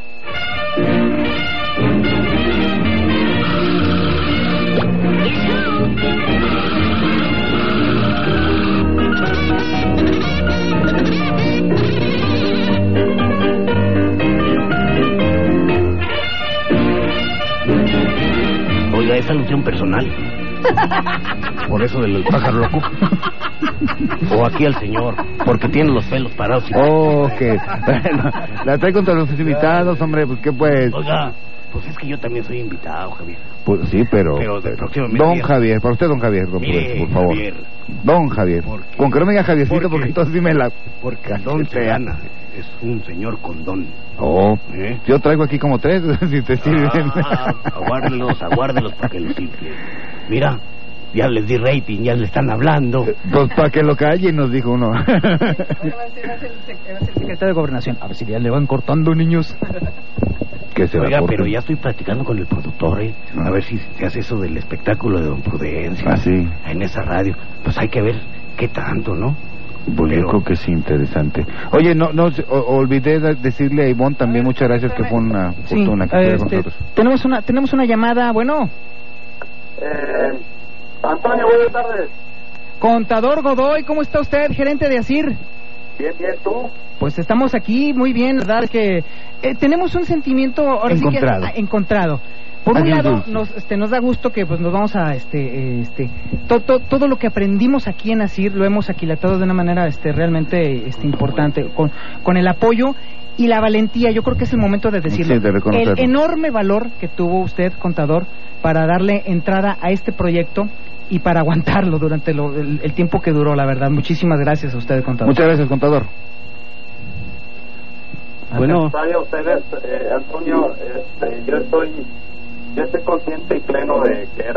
Oiga, ¿es alusión personal? Por eso del pájaro loco. O aquí al señor, porque tiene los pelos parados. Ok. Bueno, la trae contra los invitados, hombre, pues qué pues. Oiga, pues es que yo también soy invitado, Javier. Pues sí, pero próximamente. Don Javier, para usted, don Javier, don Mire, por favor. Javier. Don Javier. Con que no me diga Javiercito, porque entonces dime la. Porque don Teana es un señor con don. Oh, yo traigo aquí como 3, si te sirven. Aguárdelos para que los simple. Mira, ya les di rating, ya le están hablando. Pues para que lo callen, nos dijo uno. Va a ser el secretario de Gobernación. A ver si ya le van cortando, niños. Oiga, pero ya estoy platicando con el productor, a ver si se hace eso del espectáculo de Don Prudencio. Ah, sí. En esa radio. Pues hay que ver qué tanto, ¿no? Bueno, yo creo que sí, interesante. Oye, no olvidé decirle a Ivonne también muchas gracias, que fue una fortuna que estuviera con nosotros. Tenemos una llamada, bueno. Antonio, buenas tardes. Contador Godoy, ¿cómo está usted, gerente de ASIR? Bien, ¿tú? Pues estamos aquí muy bien, la verdad es que tenemos un sentimiento ahora encontrado. Sí que, encontrado. Por un lado, nos da gusto que pues nos vamos a todo lo que aprendimos aquí en ASIR lo hemos aquilatado de una manera realmente importante, con el apoyo y la valentía. Yo creo que es el momento de decirlo. Sí, de reconocerlo. El enorme valor que tuvo usted, contador, para darle entrada a este proyecto y para aguantarlo durante el tiempo que duró, la verdad. Muchísimas gracias a usted, contador. Muchas gracias, contador. Bueno, a ustedes, Antonio, yo estoy consciente y pleno de que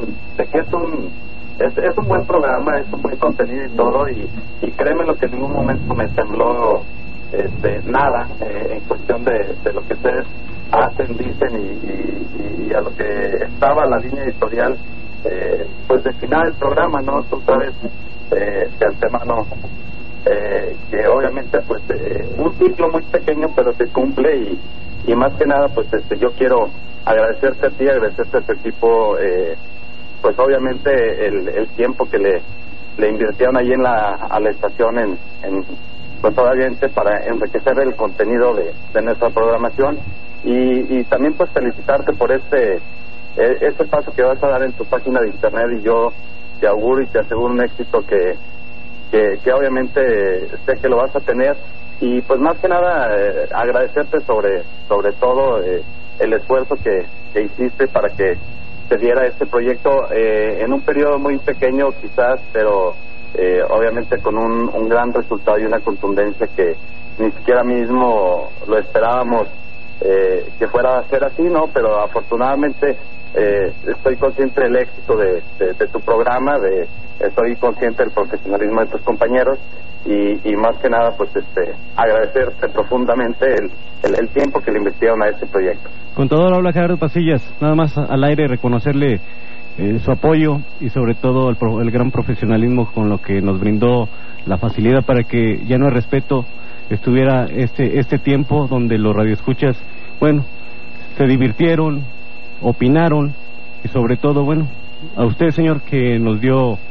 es un buen programa, es un buen contenido y todo, y créeme lo que en ningún momento me tembló nada en cuestión de lo que ustedes hacen, dicen y a lo que estaba la línea editorial pues destinada al programa, ¿no? Tú sabes de antemano que obviamente pues un ciclo muy pequeño pero se cumple y más que nada pues yo quiero agradecerte a ti, agradecerte a tu equipo pues obviamente el tiempo que le invirtieron ahí a la estación pues obviamente para enriquecer el contenido de nuestra programación y también pues felicitarte por ese paso que vas a dar en tu página de internet, y yo te auguro y te aseguro un éxito que obviamente sé que lo vas a tener, y pues más que nada agradecerte sobre todo el esfuerzo que hiciste para que se diera este proyecto en un periodo muy pequeño quizás, pero obviamente con un gran resultado y una contundencia que ni siquiera mismo lo esperábamos que fuera a ser así, ¿no? Pero afortunadamente estoy consciente del éxito de tu programa, estoy consciente del profesionalismo de tus compañeros y más que nada pues agradecerte profundamente el tiempo que le invirtieron a este proyecto. Contador, habla Gerardo Pasillas, nada más al aire reconocerle su apoyo y sobre todo el gran profesionalismo con lo que nos brindó la facilidad para que Ya no hay respeto estuviera este tiempo donde los radioescuchas, bueno, se divirtieron, opinaron y sobre todo, bueno, a usted, señor, que nos dio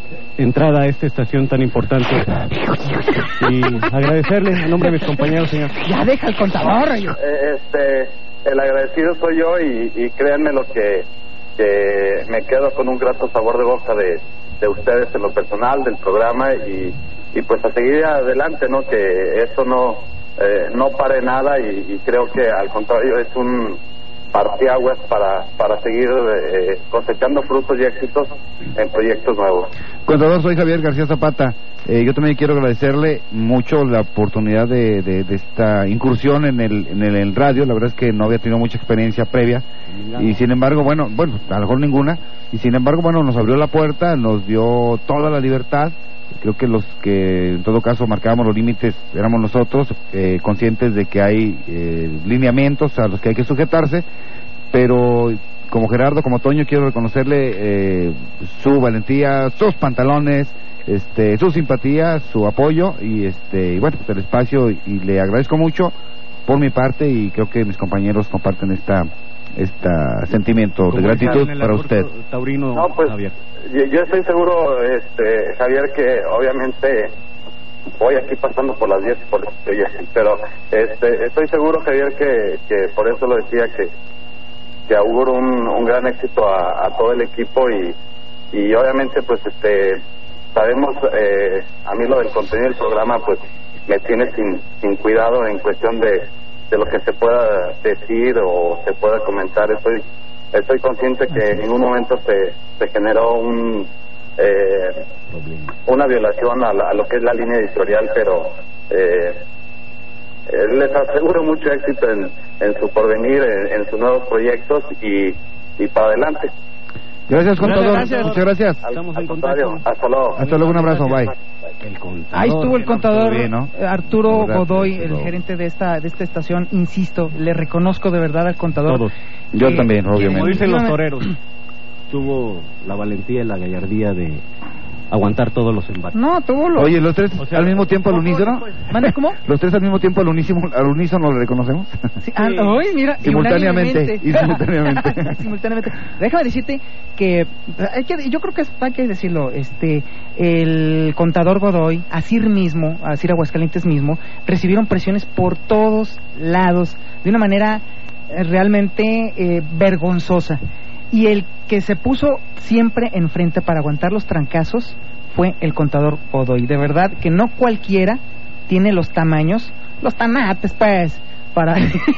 entrada a esta estación tan importante y agradecerle en nombre de mis compañeros, señor. Ya deja el contador. El agradecido soy yo y créanme lo que me quedo con un grato sabor de boca de ustedes en lo personal, del programa y pues a seguir adelante, ¿no? Que esto no pare nada y creo que al contrario es un parteaguas para seguir cosechando frutos y éxitos en proyectos nuevos. Contador, soy Javier García Zapata. Yo también quiero agradecerle mucho la oportunidad de esta incursión en el radio. La verdad es que no había tenido mucha experiencia previa y sin embargo, bueno, a lo mejor ninguna, y sin embargo, bueno, nos abrió la puerta, nos dio toda la libertad. Creo que los que en todo caso marcábamos los límites éramos nosotros, conscientes de que hay lineamientos a los que hay que sujetarse, pero como Gerardo, como Toño, quiero reconocerle su valentía, sus pantalones, su simpatía, su apoyo y bueno, pues el espacio, y le agradezco mucho por mi parte, y creo que mis compañeros comparten este sentimiento de gratitud para usted. Taurino, no, pues, Javier. Yo estoy seguro, Javier, que obviamente voy aquí pasando por las 10 pero estoy seguro, Javier, que por eso lo decía, que auguro un gran éxito a todo el equipo y obviamente pues sabemos, a mí lo del contenido del programa pues me tiene sin cuidado en cuestión de lo que se pueda decir o se pueda comentar. Estoy consciente que en ningún momento se generó una violación a lo que es la línea editorial, pero les aseguro mucho éxito en su porvenir, en sus nuevos proyectos y para adelante. Gracias, contador. Gracias. Muchas gracias. Estamos en contacto. Hasta luego. Hasta luego, un abrazo, bye. Ahí estuvo el contador, bien, ¿no? Arturo Verdad, Godoy, pero... el gerente de esta estación. Insisto, le reconozco de verdad al contador. Todos. Yo también, obviamente. Como dicen los toreros, tuvo la valentía y la gallardía de aguantar todos los embates. No, tuvo los... Oye, ¿los tres al mismo tiempo al unísono? ¿Mande cómo? ¿Los tres al mismo tiempo al unísono lo reconocemos? Sí, hoy, mira, simultáneamente. Simultáneamente. Déjame decirte que yo creo que hay que decirlo, el contador Godoy, Asir Aguascalientes mismo, recibieron presiones por todos lados de una manera realmente vergonzosa. Y el que se puso siempre enfrente para aguantar los trancazos fue el contador Godoy. De verdad que no cualquiera tiene los tamaños, los tanates, pues, para...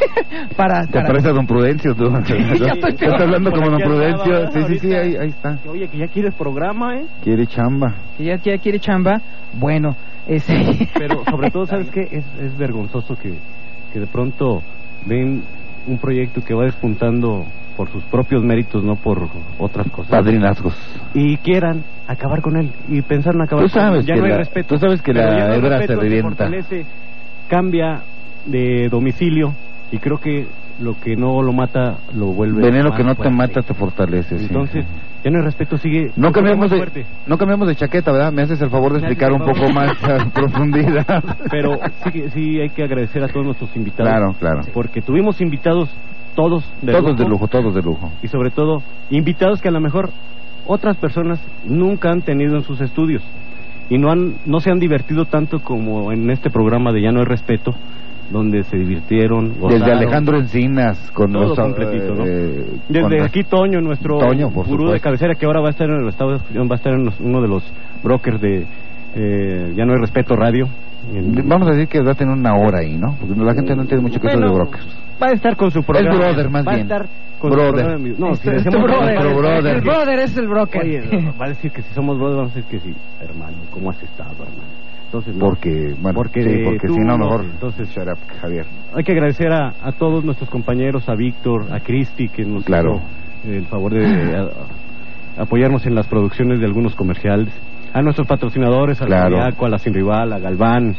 Te parece a don Prudencio, tú. Estás hablando como don Prudencio. Sí, ahí está. Oye, que ya quieres programa, Quiere chamba. Que ya quiere chamba. Bueno, pero sobre todo, ¿sabes qué? Es vergonzoso que de pronto ven un proyecto que va despuntando por sus propios méritos, no por otras cosas. Padrinazgos. Y quieran acabar con él y pensar en acabar tú sabes con él. Ya no hay respeto. Tú sabes que la hebra se revienta. Cambia de domicilio y creo que lo que no lo mata lo vuelve veneno más que no fuerte. te mata te fortalece. Entonces, ya no hay respeto, sigue. No cambiamos de chaqueta, ¿verdad? Me haces el favor de explicar un poco más a profundidad. Pero sí hay que agradecer a todos nuestros invitados. Claro. Porque tuvimos invitados todos de lujo. Y sobre todo, invitados que a lo mejor otras personas nunca han tenido en sus estudios. Y no se han divertido tanto como en este programa de Ya no hay respeto, donde se divirtieron, gozaron. Desde Alejandro Encinas con todo los completito, ¿no? Desde aquí Toño, nuestro gurú de cabecera, que ahora va a estar en el estado de Fusión, va a estar en uno de los brokers de Ya no hay respeto radio. Vamos a decir que va a tener una hora ahí, ¿no? Porque la gente no entiende mucho que es de brokers. Va a estar con su programa. Es brother, más bien. Va a estar con brother. No, si decimos brother. El brother es el broker. Oye, va a decir que si somos brothers, vamos a decir que sí. Hermano, ¿cómo has estado, hermano? Entonces, porque si no, mejor. Entonces, shut up, Javier. Hay que agradecer a todos nuestros compañeros, a Víctor, a Cristi, que nos hizo el favor de apoyarnos en las producciones de algunos comerciales, a nuestros patrocinadores, a la Zodiaco, a la Sin Rival, a Galván,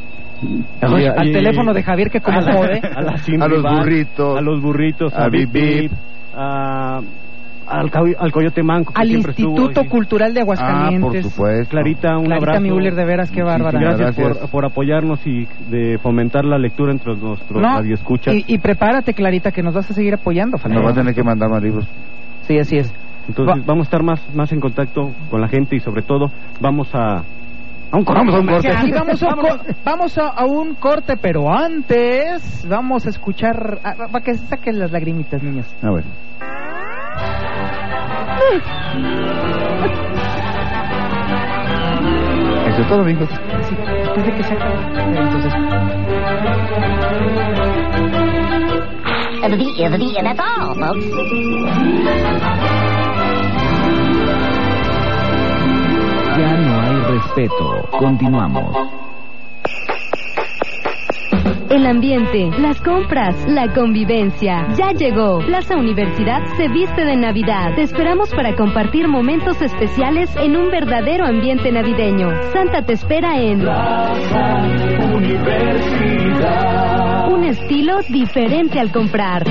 al teléfono de Javier, que como jode, a la Sin a Rival, los burritos, a Bip Bip, al Coyote Manco, al Instituto Cultural de Aguascalientes. Por supuesto. Clarita, un abrazo. Müller, de veras, qué bárbara. Gracias por apoyarnos y de fomentar la lectura entre nuestros radioescuchas. Y prepárate, Clarita, que nos vas a seguir apoyando. Nos vas a tener que mandar más libros. Sí, así es. Entonces vamos a estar más en contacto con la gente y sobre todo vamos a un corte. Sí, vamos a un corte, pero antes vamos a escuchar... para que saquen las lagrimitas, niños. A ver. Eso es todo, amigos. Sí, después de que se acabe. Entonces... That's all, folks. Ya no hay respeto. Continuamos. El ambiente, las compras, la convivencia. Ya llegó. Plaza Universidad se viste de Navidad. Te esperamos para compartir momentos especiales en un verdadero ambiente navideño. Santa te espera en Plaza Universidad. Un estilo diferente al comprar.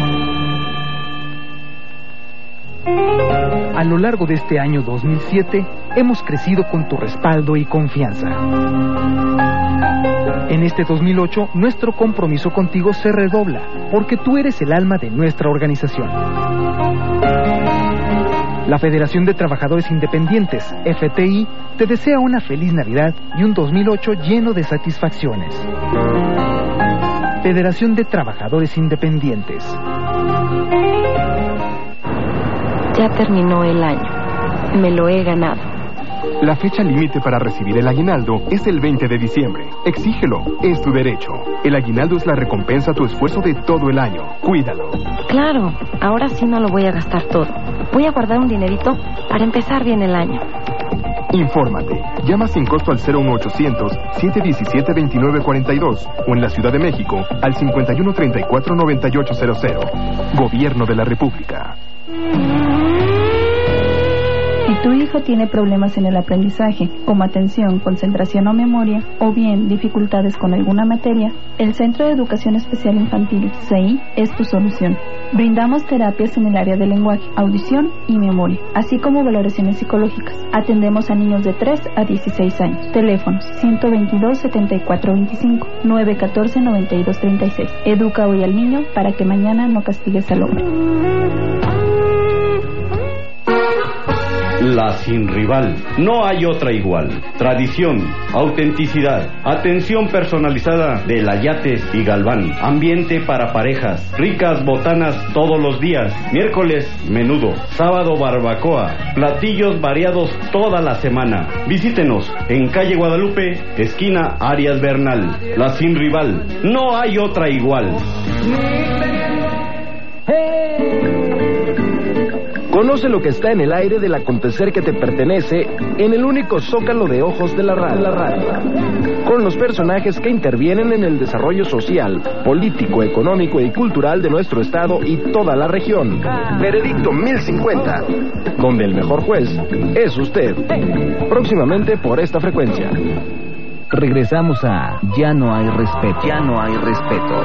A lo largo de este año 2007, hemos crecido con tu respaldo y confianza. En este 2008, nuestro compromiso contigo se redobla, porque tú eres el alma de nuestra organización. La Federación de Trabajadores Independientes, FTI, te desea una feliz Navidad y un 2008 lleno de satisfacciones. Federación de Trabajadores Independientes. Ya terminó el año. Me lo he ganado. La fecha límite para recibir el aguinaldo es el 20 de diciembre. Exígelo, es tu derecho. El aguinaldo es la recompensa a tu esfuerzo de todo el año. Cuídalo. Claro, ahora sí no lo voy a gastar todo. Voy a guardar un dinerito para empezar bien el año. Infórmate. Llama sin costo al 01800-717-2942 o en la Ciudad de México al 5134-9800. Gobierno de la República. Si tu hijo tiene problemas en el aprendizaje, como atención, concentración o memoria, o bien dificultades con alguna materia, el Centro de Educación Especial Infantil, CEI, es tu solución. Brindamos terapias en el área de lenguaje, audición y memoria, así como valoraciones psicológicas. Atendemos a niños de 3 a 16 años. Teléfonos 122-7425, 914-9236. Educa hoy al niño para que mañana no castigues al hombre. La Sin Rival. No hay otra igual. Tradición, autenticidad, atención personalizada de la Yates y Galván. Ambiente para parejas. Ricas botanas todos los días. Miércoles, menudo. Sábado, barbacoa. Platillos variados toda la semana. Visítenos en calle Guadalupe, esquina Arias Bernal. La Sin Rival. No hay otra igual. Conoce lo que está en el aire del acontecer que te pertenece en el único zócalo de ojos de la radio. Con los personajes que intervienen en el desarrollo social, político, económico y cultural de nuestro estado y toda la región. Veredicto 1050, donde el mejor juez es usted. Próximamente por esta frecuencia. Regresamos a Ya no hay respeto. Ya no hay respeto.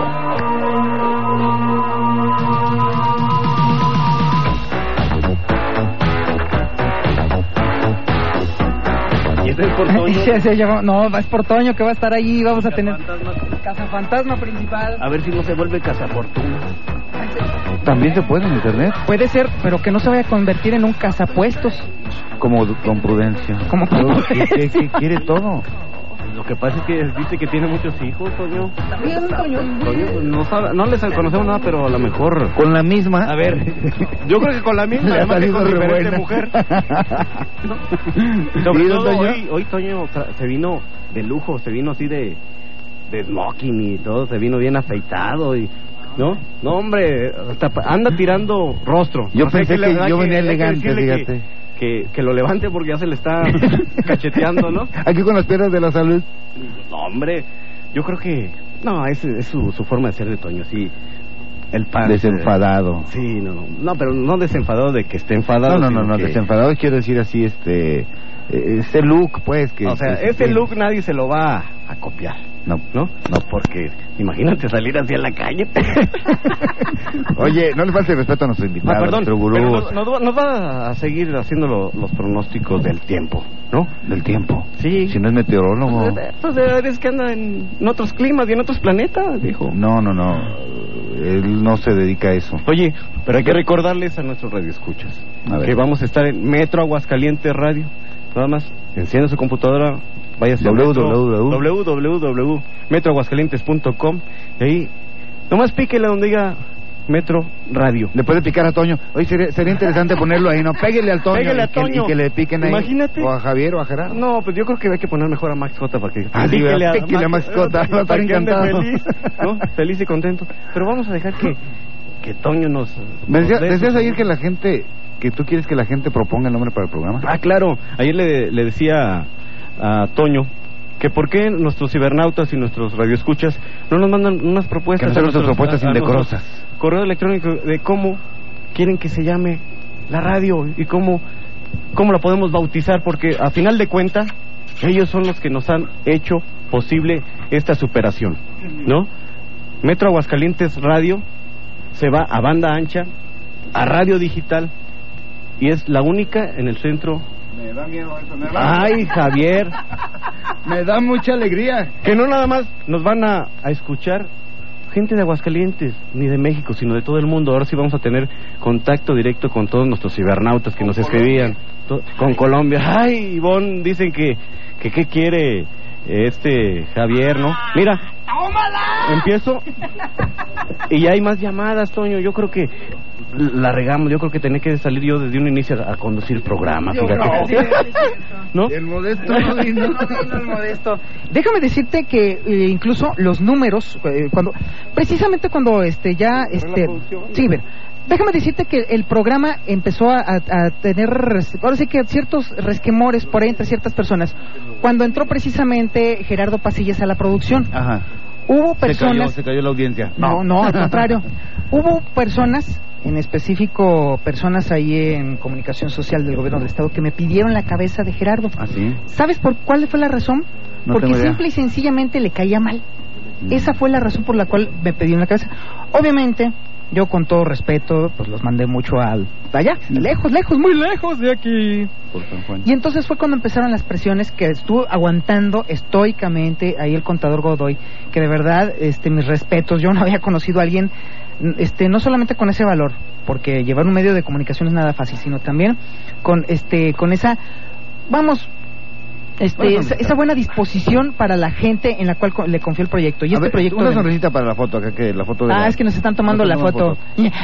¿Es por Toño? No, es por Toño que va a estar ahí. Vamos a tener Cazafantasma principal. A ver si no se vuelve Cazafortuna. ¿También se puede en internet? Puede ser, pero que no se vaya a convertir en un cazapuestos. Como con prudencia. ¿Qué quiere todo? Lo que pasa es que dice que tiene muchos hijos, Toño. También, Toño. No les conocemos nada, pero a lo mejor... ¿Con la misma? A ver, yo creo que con la misma, además que con diferente mujer. Sobre todo hoy Toño se vino de lujo, se vino así de smoking y todo, se vino bien afeitado y... No, hombre, hasta anda tirando rostro. Yo pensé que yo venía elegante, fíjate. Que lo levante porque ya se le está cacheteando, ¿no? Aquí con las piernas de la salud. No, hombre, yo creo que... No, es su forma de ser de Toño, sí. El pan. Desenfadado. Sí, no, pero no desenfadado de que esté enfadado. No, desenfadado quiero decir así, ese look, pues, que... O sea, ese look nadie se lo va a copiar. No, porque imagínate salir así a la calle. Oye, no le falte respeto a nuestro invitado, perdón, nuestro gurú. Pero nos va a seguir haciendo los pronósticos del tiempo, ¿no? Del tiempo. Sí. Si no es meteorólogo. Pues es que anda en otros climas y en otros planetas, dijo. No. él no se dedica a eso. Oye, pero hay que recordarles a nuestros radioescuchas que vamos a estar en Metro Aguascalientes Radio. Nada más, encienda su computadora, váyase a www.metroaguascalientes.com y ahí, nomás píquele donde diga Metro Radio. Le puede picar a Toño. Oye, sería interesante ponerlo ahí, ¿no? Pégale al Toño. Pégale a Toño. Y que le piquen ahí. Imagínate. O a Javier o a Gerardo. No, pues yo creo que hay que poner mejor a Max J para que... Píquele a Max J. Va a estar encantado. Feliz, ¿no? Feliz y contento. Pero vamos a dejar que Toño nos... Decías ayer que la gente... que tú quieres que la gente proponga el nombre para el programa. Ah, claro. Ayer le decía a Toño que por qué nuestros cibernautas y nuestros radioescuchas no nos mandan unas propuestas. Que nuestras propuestas indecorosas. Correo electrónico de cómo quieren que se llame la radio y cómo la podemos bautizar, porque a final de cuentas ellos son los que nos han hecho posible esta superación, ¿no? Metro Aguascalientes Radio se va a banda ancha, a radio digital, y es la única en el centro. Me da miedo eso, Ay, Javier. Me da mucha alegría. Que no nada más nos van a escuchar gente de Aguascalientes, ni de México, sino de todo el mundo. Ahora sí vamos a tener contacto directo con todos nuestros cibernautas que nos escribían. Con Colombia. Ay, Ivonne, dicen que qué quiere Javier, ¿no? Mira, empiezo y ya hay más llamadas, Toño. Yo creo que la regamos. Yo creo que tenía que salir yo desde un inicio a conducir el programa. Fíjate. ¿No? El modesto. No, el modesto. Déjame decirte que incluso los números, precisamente cuando sí, ver. Déjame decirte que el programa empezó a tener, ahora sí que ciertos resquemores por ahí entre ciertas personas. Cuando entró precisamente Gerardo Pasillas a la producción. Ajá. Hubo personas... Se cayó la audiencia. No, al contrario. Hubo personas, en específico personas ahí en comunicación social del gobierno del estado, que me pidieron la cabeza de Gerardo. ¿Ah, sí? ¿Sabes por cuál fue la razón? No porque tengo idea. simple y sencillamente le caía mal. Esa fue la razón por la cual me pidieron la cabeza. Obviamente, yo con todo respeto, pues los mandé mucho allá, lejos, muy lejos de aquí. Por San Juan. Y entonces fue cuando empezaron las presiones que estuvo aguantando estoicamente ahí el contador Godoy, que de verdad, mis respetos, yo no había conocido a alguien, no solamente con ese valor, porque llevar un medio de comunicación es nada fácil, sino también con esa, esa buena disposición para la gente en la cual le confió el proyecto. Y proyecto una sonrisita para la foto acá, que la foto de es que nos están tomando la foto.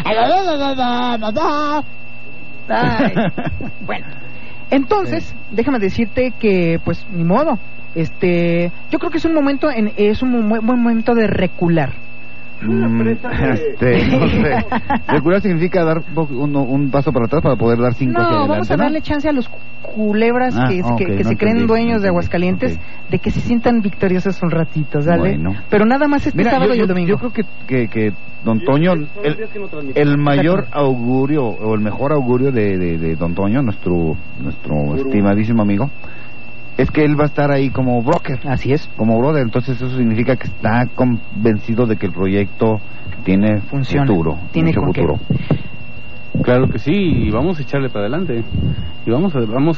Ay. Bueno, entonces déjame decirte que pues ni modo. Yo creo que es un momento buen momento de recular. No sé. Recular significa dar un paso para atrás para poder dar 5 hacia adelante. Vamos a darle chance a los culebras que se creen dueños de Aguascalientes de que se sientan victoriosos un ratito, ¿sale? Bueno. Pero nada más sábado y el domingo. Yo creo que don Toño, el mayor augurio o el mejor augurio de don Toño, nuestro estimadísimo amigo, es que él va a estar ahí como broker. Así es. Como brother. Entonces eso significa que está convencido de que el proyecto tiene futuro. Tiene mucho futuro. Claro que sí, y vamos a echarle para adelante. Y vamos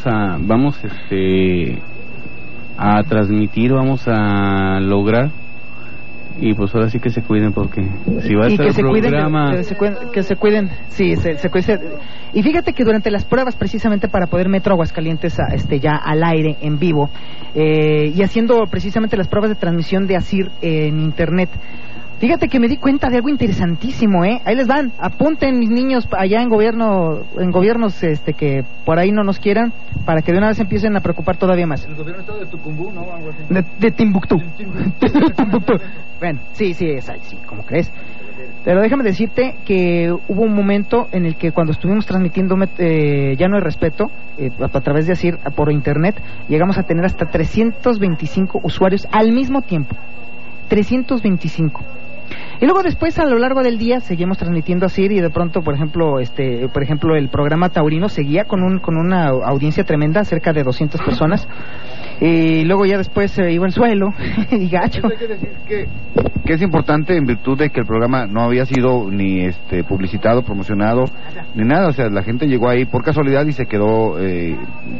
a transmitir, vamos a lograr. Y pues ahora sí que se cuiden, porque si va a estar el programa... Que se cuiden, sí, se cuiden. Y fíjate que durante las pruebas, precisamente para poder Metro Aguascalientes ya al aire, en vivo, y haciendo precisamente las pruebas de transmisión de ASIR en internet, fíjate que me di cuenta de algo interesantísimo, Ahí les van, apunten mis niños allá en gobiernos que por ahí no nos quieran, para que de una vez empiecen a preocupar todavía más. El gobierno está de Tucumbú, ¿no? Algo así. De Timbuktu. Bueno, sí, ¿cómo crees? Pero déjame decirte que hubo un momento en el que cuando estuvimos transmitiendo Ya no hay respeto, a través de ASIR por internet, llegamos a tener hasta 325 usuarios al mismo tiempo. 325. Y luego después, a lo largo del día, seguimos transmitiendo ASIR y de pronto, por ejemplo, el programa Taurino seguía con una audiencia tremenda, cerca de 200 personas. Y luego ya después se iba al suelo y gacho. Eso quiere decir que es importante en virtud de que el programa no había sido ni publicitado, promocionado, ni nada. O sea, la gente llegó ahí por casualidad y se quedó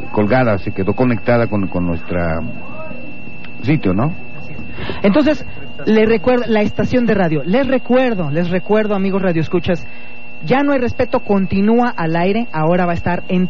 conectada con nuestra sitio, ¿no? Entonces, Les recuerdo, la estación de radio. Les recuerdo, amigos radioescuchas, Ya no hay respeto, continúa al aire. Ahora va a estar en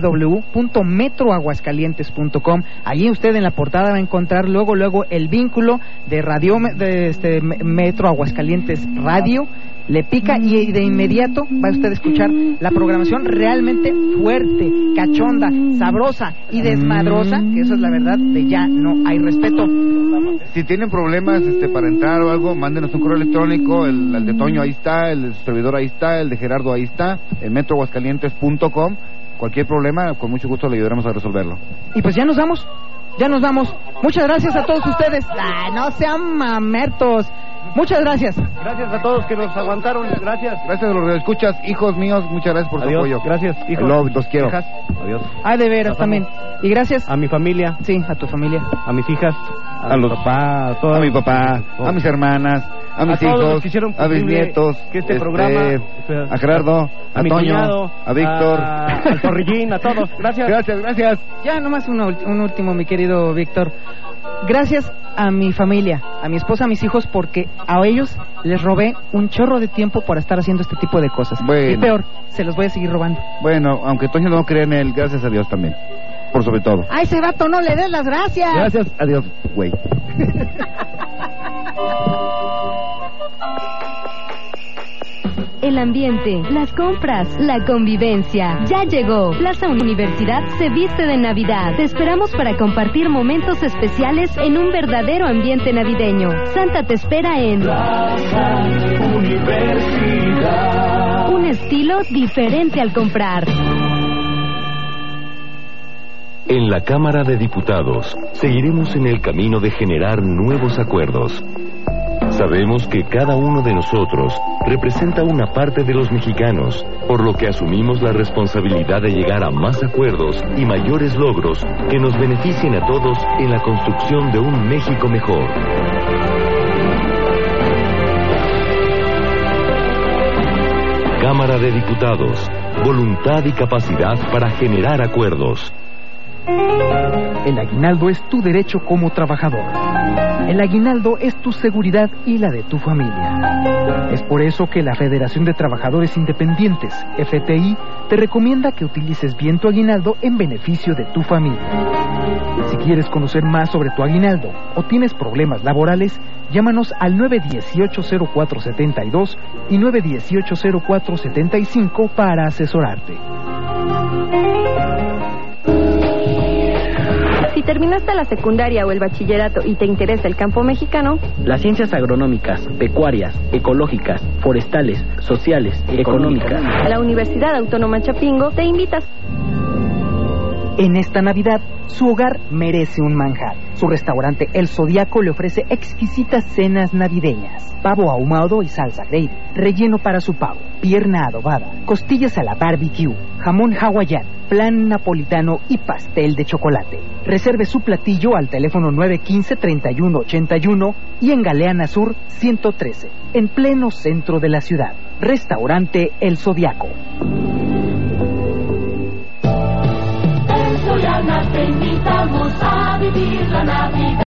www.metroaguascalientes.com. Allí usted en la portada va a encontrar luego el vínculo de radio, Metro Aguascalientes Radio. Le pica y de inmediato va usted a escuchar la programación realmente fuerte, cachonda, sabrosa y desmadrosa, que eso es la verdad de Ya no hay respeto. Si tienen problemas para entrar o algo, mándenos un correo electrónico, el de Toño ahí está, el servidor ahí está, el de Gerardo ahí está, en metroaguascalientes.com. Cualquier problema, con mucho gusto le ayudaremos a resolverlo. Y pues ya nos vamos. Muchas gracias a todos ustedes. No sean mamertos. Muchas gracias. Gracias a todos que nos aguantaron. Gracias. Gracias a los que escuchas, hijos míos. Muchas gracias por su apoyo. Gracias, hijos. Los quiero. Hijas. Adiós. De veras también. Y gracias a mi familia. Sí, a tu familia. A mis hijas. A los papás. A mi papá. A mis hermanas. A mis hijos. A mis nietos. Que este programa. A Gerardo. A mi Toño. cuñado, a Víctor. Al Zorrillín. A todos. Gracias. Gracias. Ya nomás un último, mi querido Víctor. Gracias a mi familia, a mi esposa, a mis hijos, porque a ellos les robé un chorro de tiempo por estar haciendo este tipo de cosas. Bueno. Y peor, se los voy a seguir robando. Bueno, aunque Toño no cree en él, gracias a Dios también. Por sobre todo. A ese vato no le des las gracias. Gracias a Dios, güey. El ambiente, las compras, la convivencia. Ya llegó. Plaza Universidad se viste de Navidad. Te esperamos para compartir momentos especiales en un verdadero ambiente navideño. Santa te espera en Plaza Universidad. Un estilo diferente al comprar. En la Cámara de Diputados seguiremos en el camino de generar nuevos acuerdos. Sabemos que cada uno de nosotros representa una parte de los mexicanos, por lo que asumimos la responsabilidad de llegar a más acuerdos y mayores logros que nos beneficien a todos en la construcción de un México mejor. Cámara de Diputados, voluntad y capacidad para generar acuerdos. El aguinaldo es tu derecho como trabajador. El aguinaldo es tu seguridad y la de tu familia. Es por eso que la Federación de Trabajadores Independientes, FTI, te recomienda que utilices bien tu aguinaldo en beneficio de tu familia. Si quieres conocer más sobre tu aguinaldo o tienes problemas laborales, llámanos al 918-0472 y 918-0475 para asesorarte. Si terminaste la secundaria o el bachillerato y te interesa el campo mexicano, las ciencias agronómicas, pecuarias, ecológicas, forestales, sociales, económicas, la Universidad Autónoma Chapingo te invita. En esta Navidad, su hogar merece un manjar. Su restaurante El Zodiaco le ofrece exquisitas cenas navideñas. Pavo ahumado y salsa gravy, relleno para su pavo, pierna adobada, costillas a la barbecue, jamón hawaiano, flan napolitano y pastel de chocolate. Reserve su platillo al teléfono 915-3181 y en Galeana Sur 113, en pleno centro de la ciudad. Restaurante El Zodiaco. En Soriana te invitamos a vivir la Navidad.